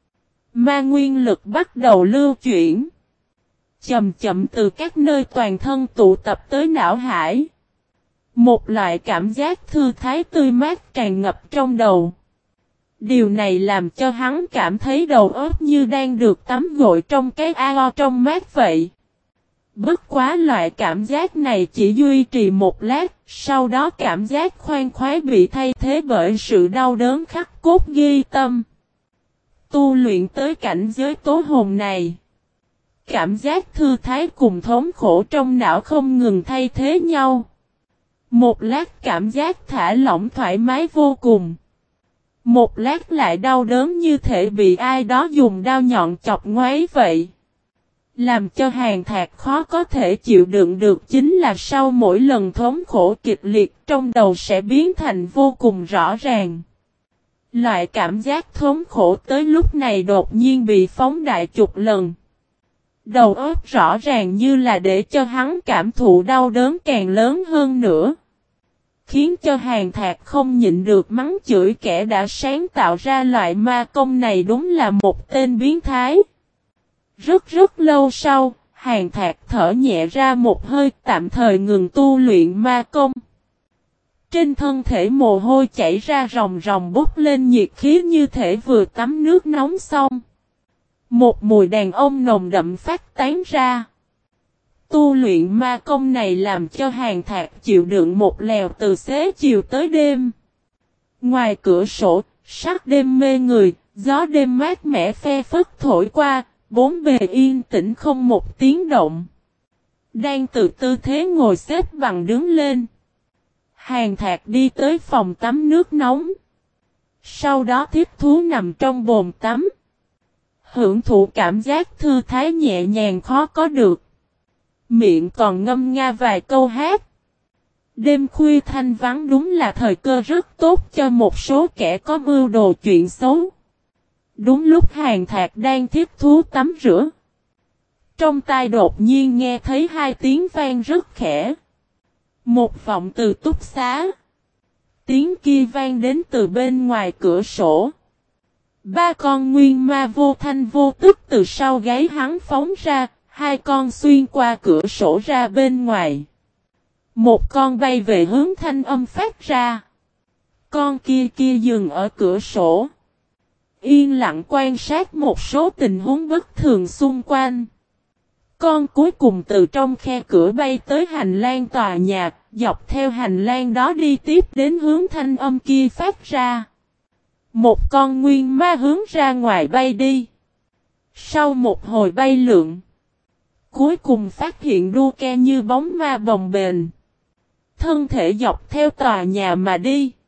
Ma nguyên lực bắt đầu lưu chuyển. Chậm chậm từ các nơi toàn thân tụ tập tới não hải. Một loại cảm giác thư thái tươi mát tràn ngập trong đầu. Điều này làm cho hắn cảm thấy đầu óc như đang được tắm gội trong cái ao trong mát vậy. Bất quá loại cảm giác này chỉ duy trì một lát, sau đó cảm giác khoan khoái bị thay thế bởi sự đau đớn khắc cốt ghi tâm. Tu luyện tới cảnh giới tố hồn này. Cảm giác thư thái cùng thống khổ trong não không ngừng thay thế nhau. Một lát cảm giác thả lỏng thoải mái vô cùng. Một lát lại đau đớn như thể bị ai đó dùng đao nhọn chọc ngoáy vậy. Làm cho Hàn Thạc khó có thể chịu đựng được chính là sau mỗi lần thống khổ kịch liệt trong đầu sẽ biến thành vô cùng rõ ràng. Loại cảm giác thống khổ tới lúc này đột nhiên bị phóng đại chục lần. Đầu óc rõ ràng như là để cho hắn cảm thụ đau đớn càng lớn hơn nữa. Khiến cho Hàn Thạc không nhịn được mắng chửi kẻ đã sáng tạo ra loại ma công này đúng là một tên biến thái. Rất lâu sau, Hàn Thạc thở nhẹ ra một hơi tạm thời ngừng tu luyện ma công. Trên thân thể mồ hôi chảy ra ròng ròng bốc lên nhiệt khí như thể vừa tắm nước nóng xong. Một mùi đàn ông nồng đậm phát tán ra. Tu luyện ma công này làm cho Hàn Thạc chịu đựng một lèo từ xế chiều tới đêm. Ngoài cửa sổ, sắc đêm mê người, gió đêm mát mẻ phe phất thổi qua, bốn bề yên tĩnh không một tiếng động. Đang từ tư thế ngồi xếp bằng đứng lên. Hàn Thạc đi tới phòng tắm nước nóng. Sau đó tiếp thú nằm trong bồn tắm. Hưởng thụ cảm giác thư thái nhẹ nhàng khó có được. Miệng còn ngâm nga vài câu hát. Đêm khuya thanh vắng đúng là thời cơ rất tốt cho một số kẻ có mưu đồ chuyện xấu. Đúng lúc Hàn Thạc đang tiếp thú tắm rửa. Trong tai đột nhiên nghe thấy hai tiếng vang rất khẽ. Một vọng từ túc xá. Tiếng kia vang đến từ bên ngoài cửa sổ. Ba con nguyên ma vô thanh vô tức từ sau gáy hắn phóng ra, hai con xuyên qua cửa sổ ra bên ngoài. Một con bay về hướng thanh âm phát ra. Con kia dừng ở cửa sổ. Yên lặng quan sát một số tình huống bất thường xung quanh. Con cuối cùng từ trong khe cửa bay tới hành lang tòa nhà, dọc theo hành lang đó đi tiếp đến hướng thanh âm kia phát ra. Một con nguyên ma hướng ra ngoài bay đi. Sau một hồi bay lượn, cuối cùng phát hiện Duke như bóng ma bồng bềnh. Thân thể dọc theo tòa nhà mà đi.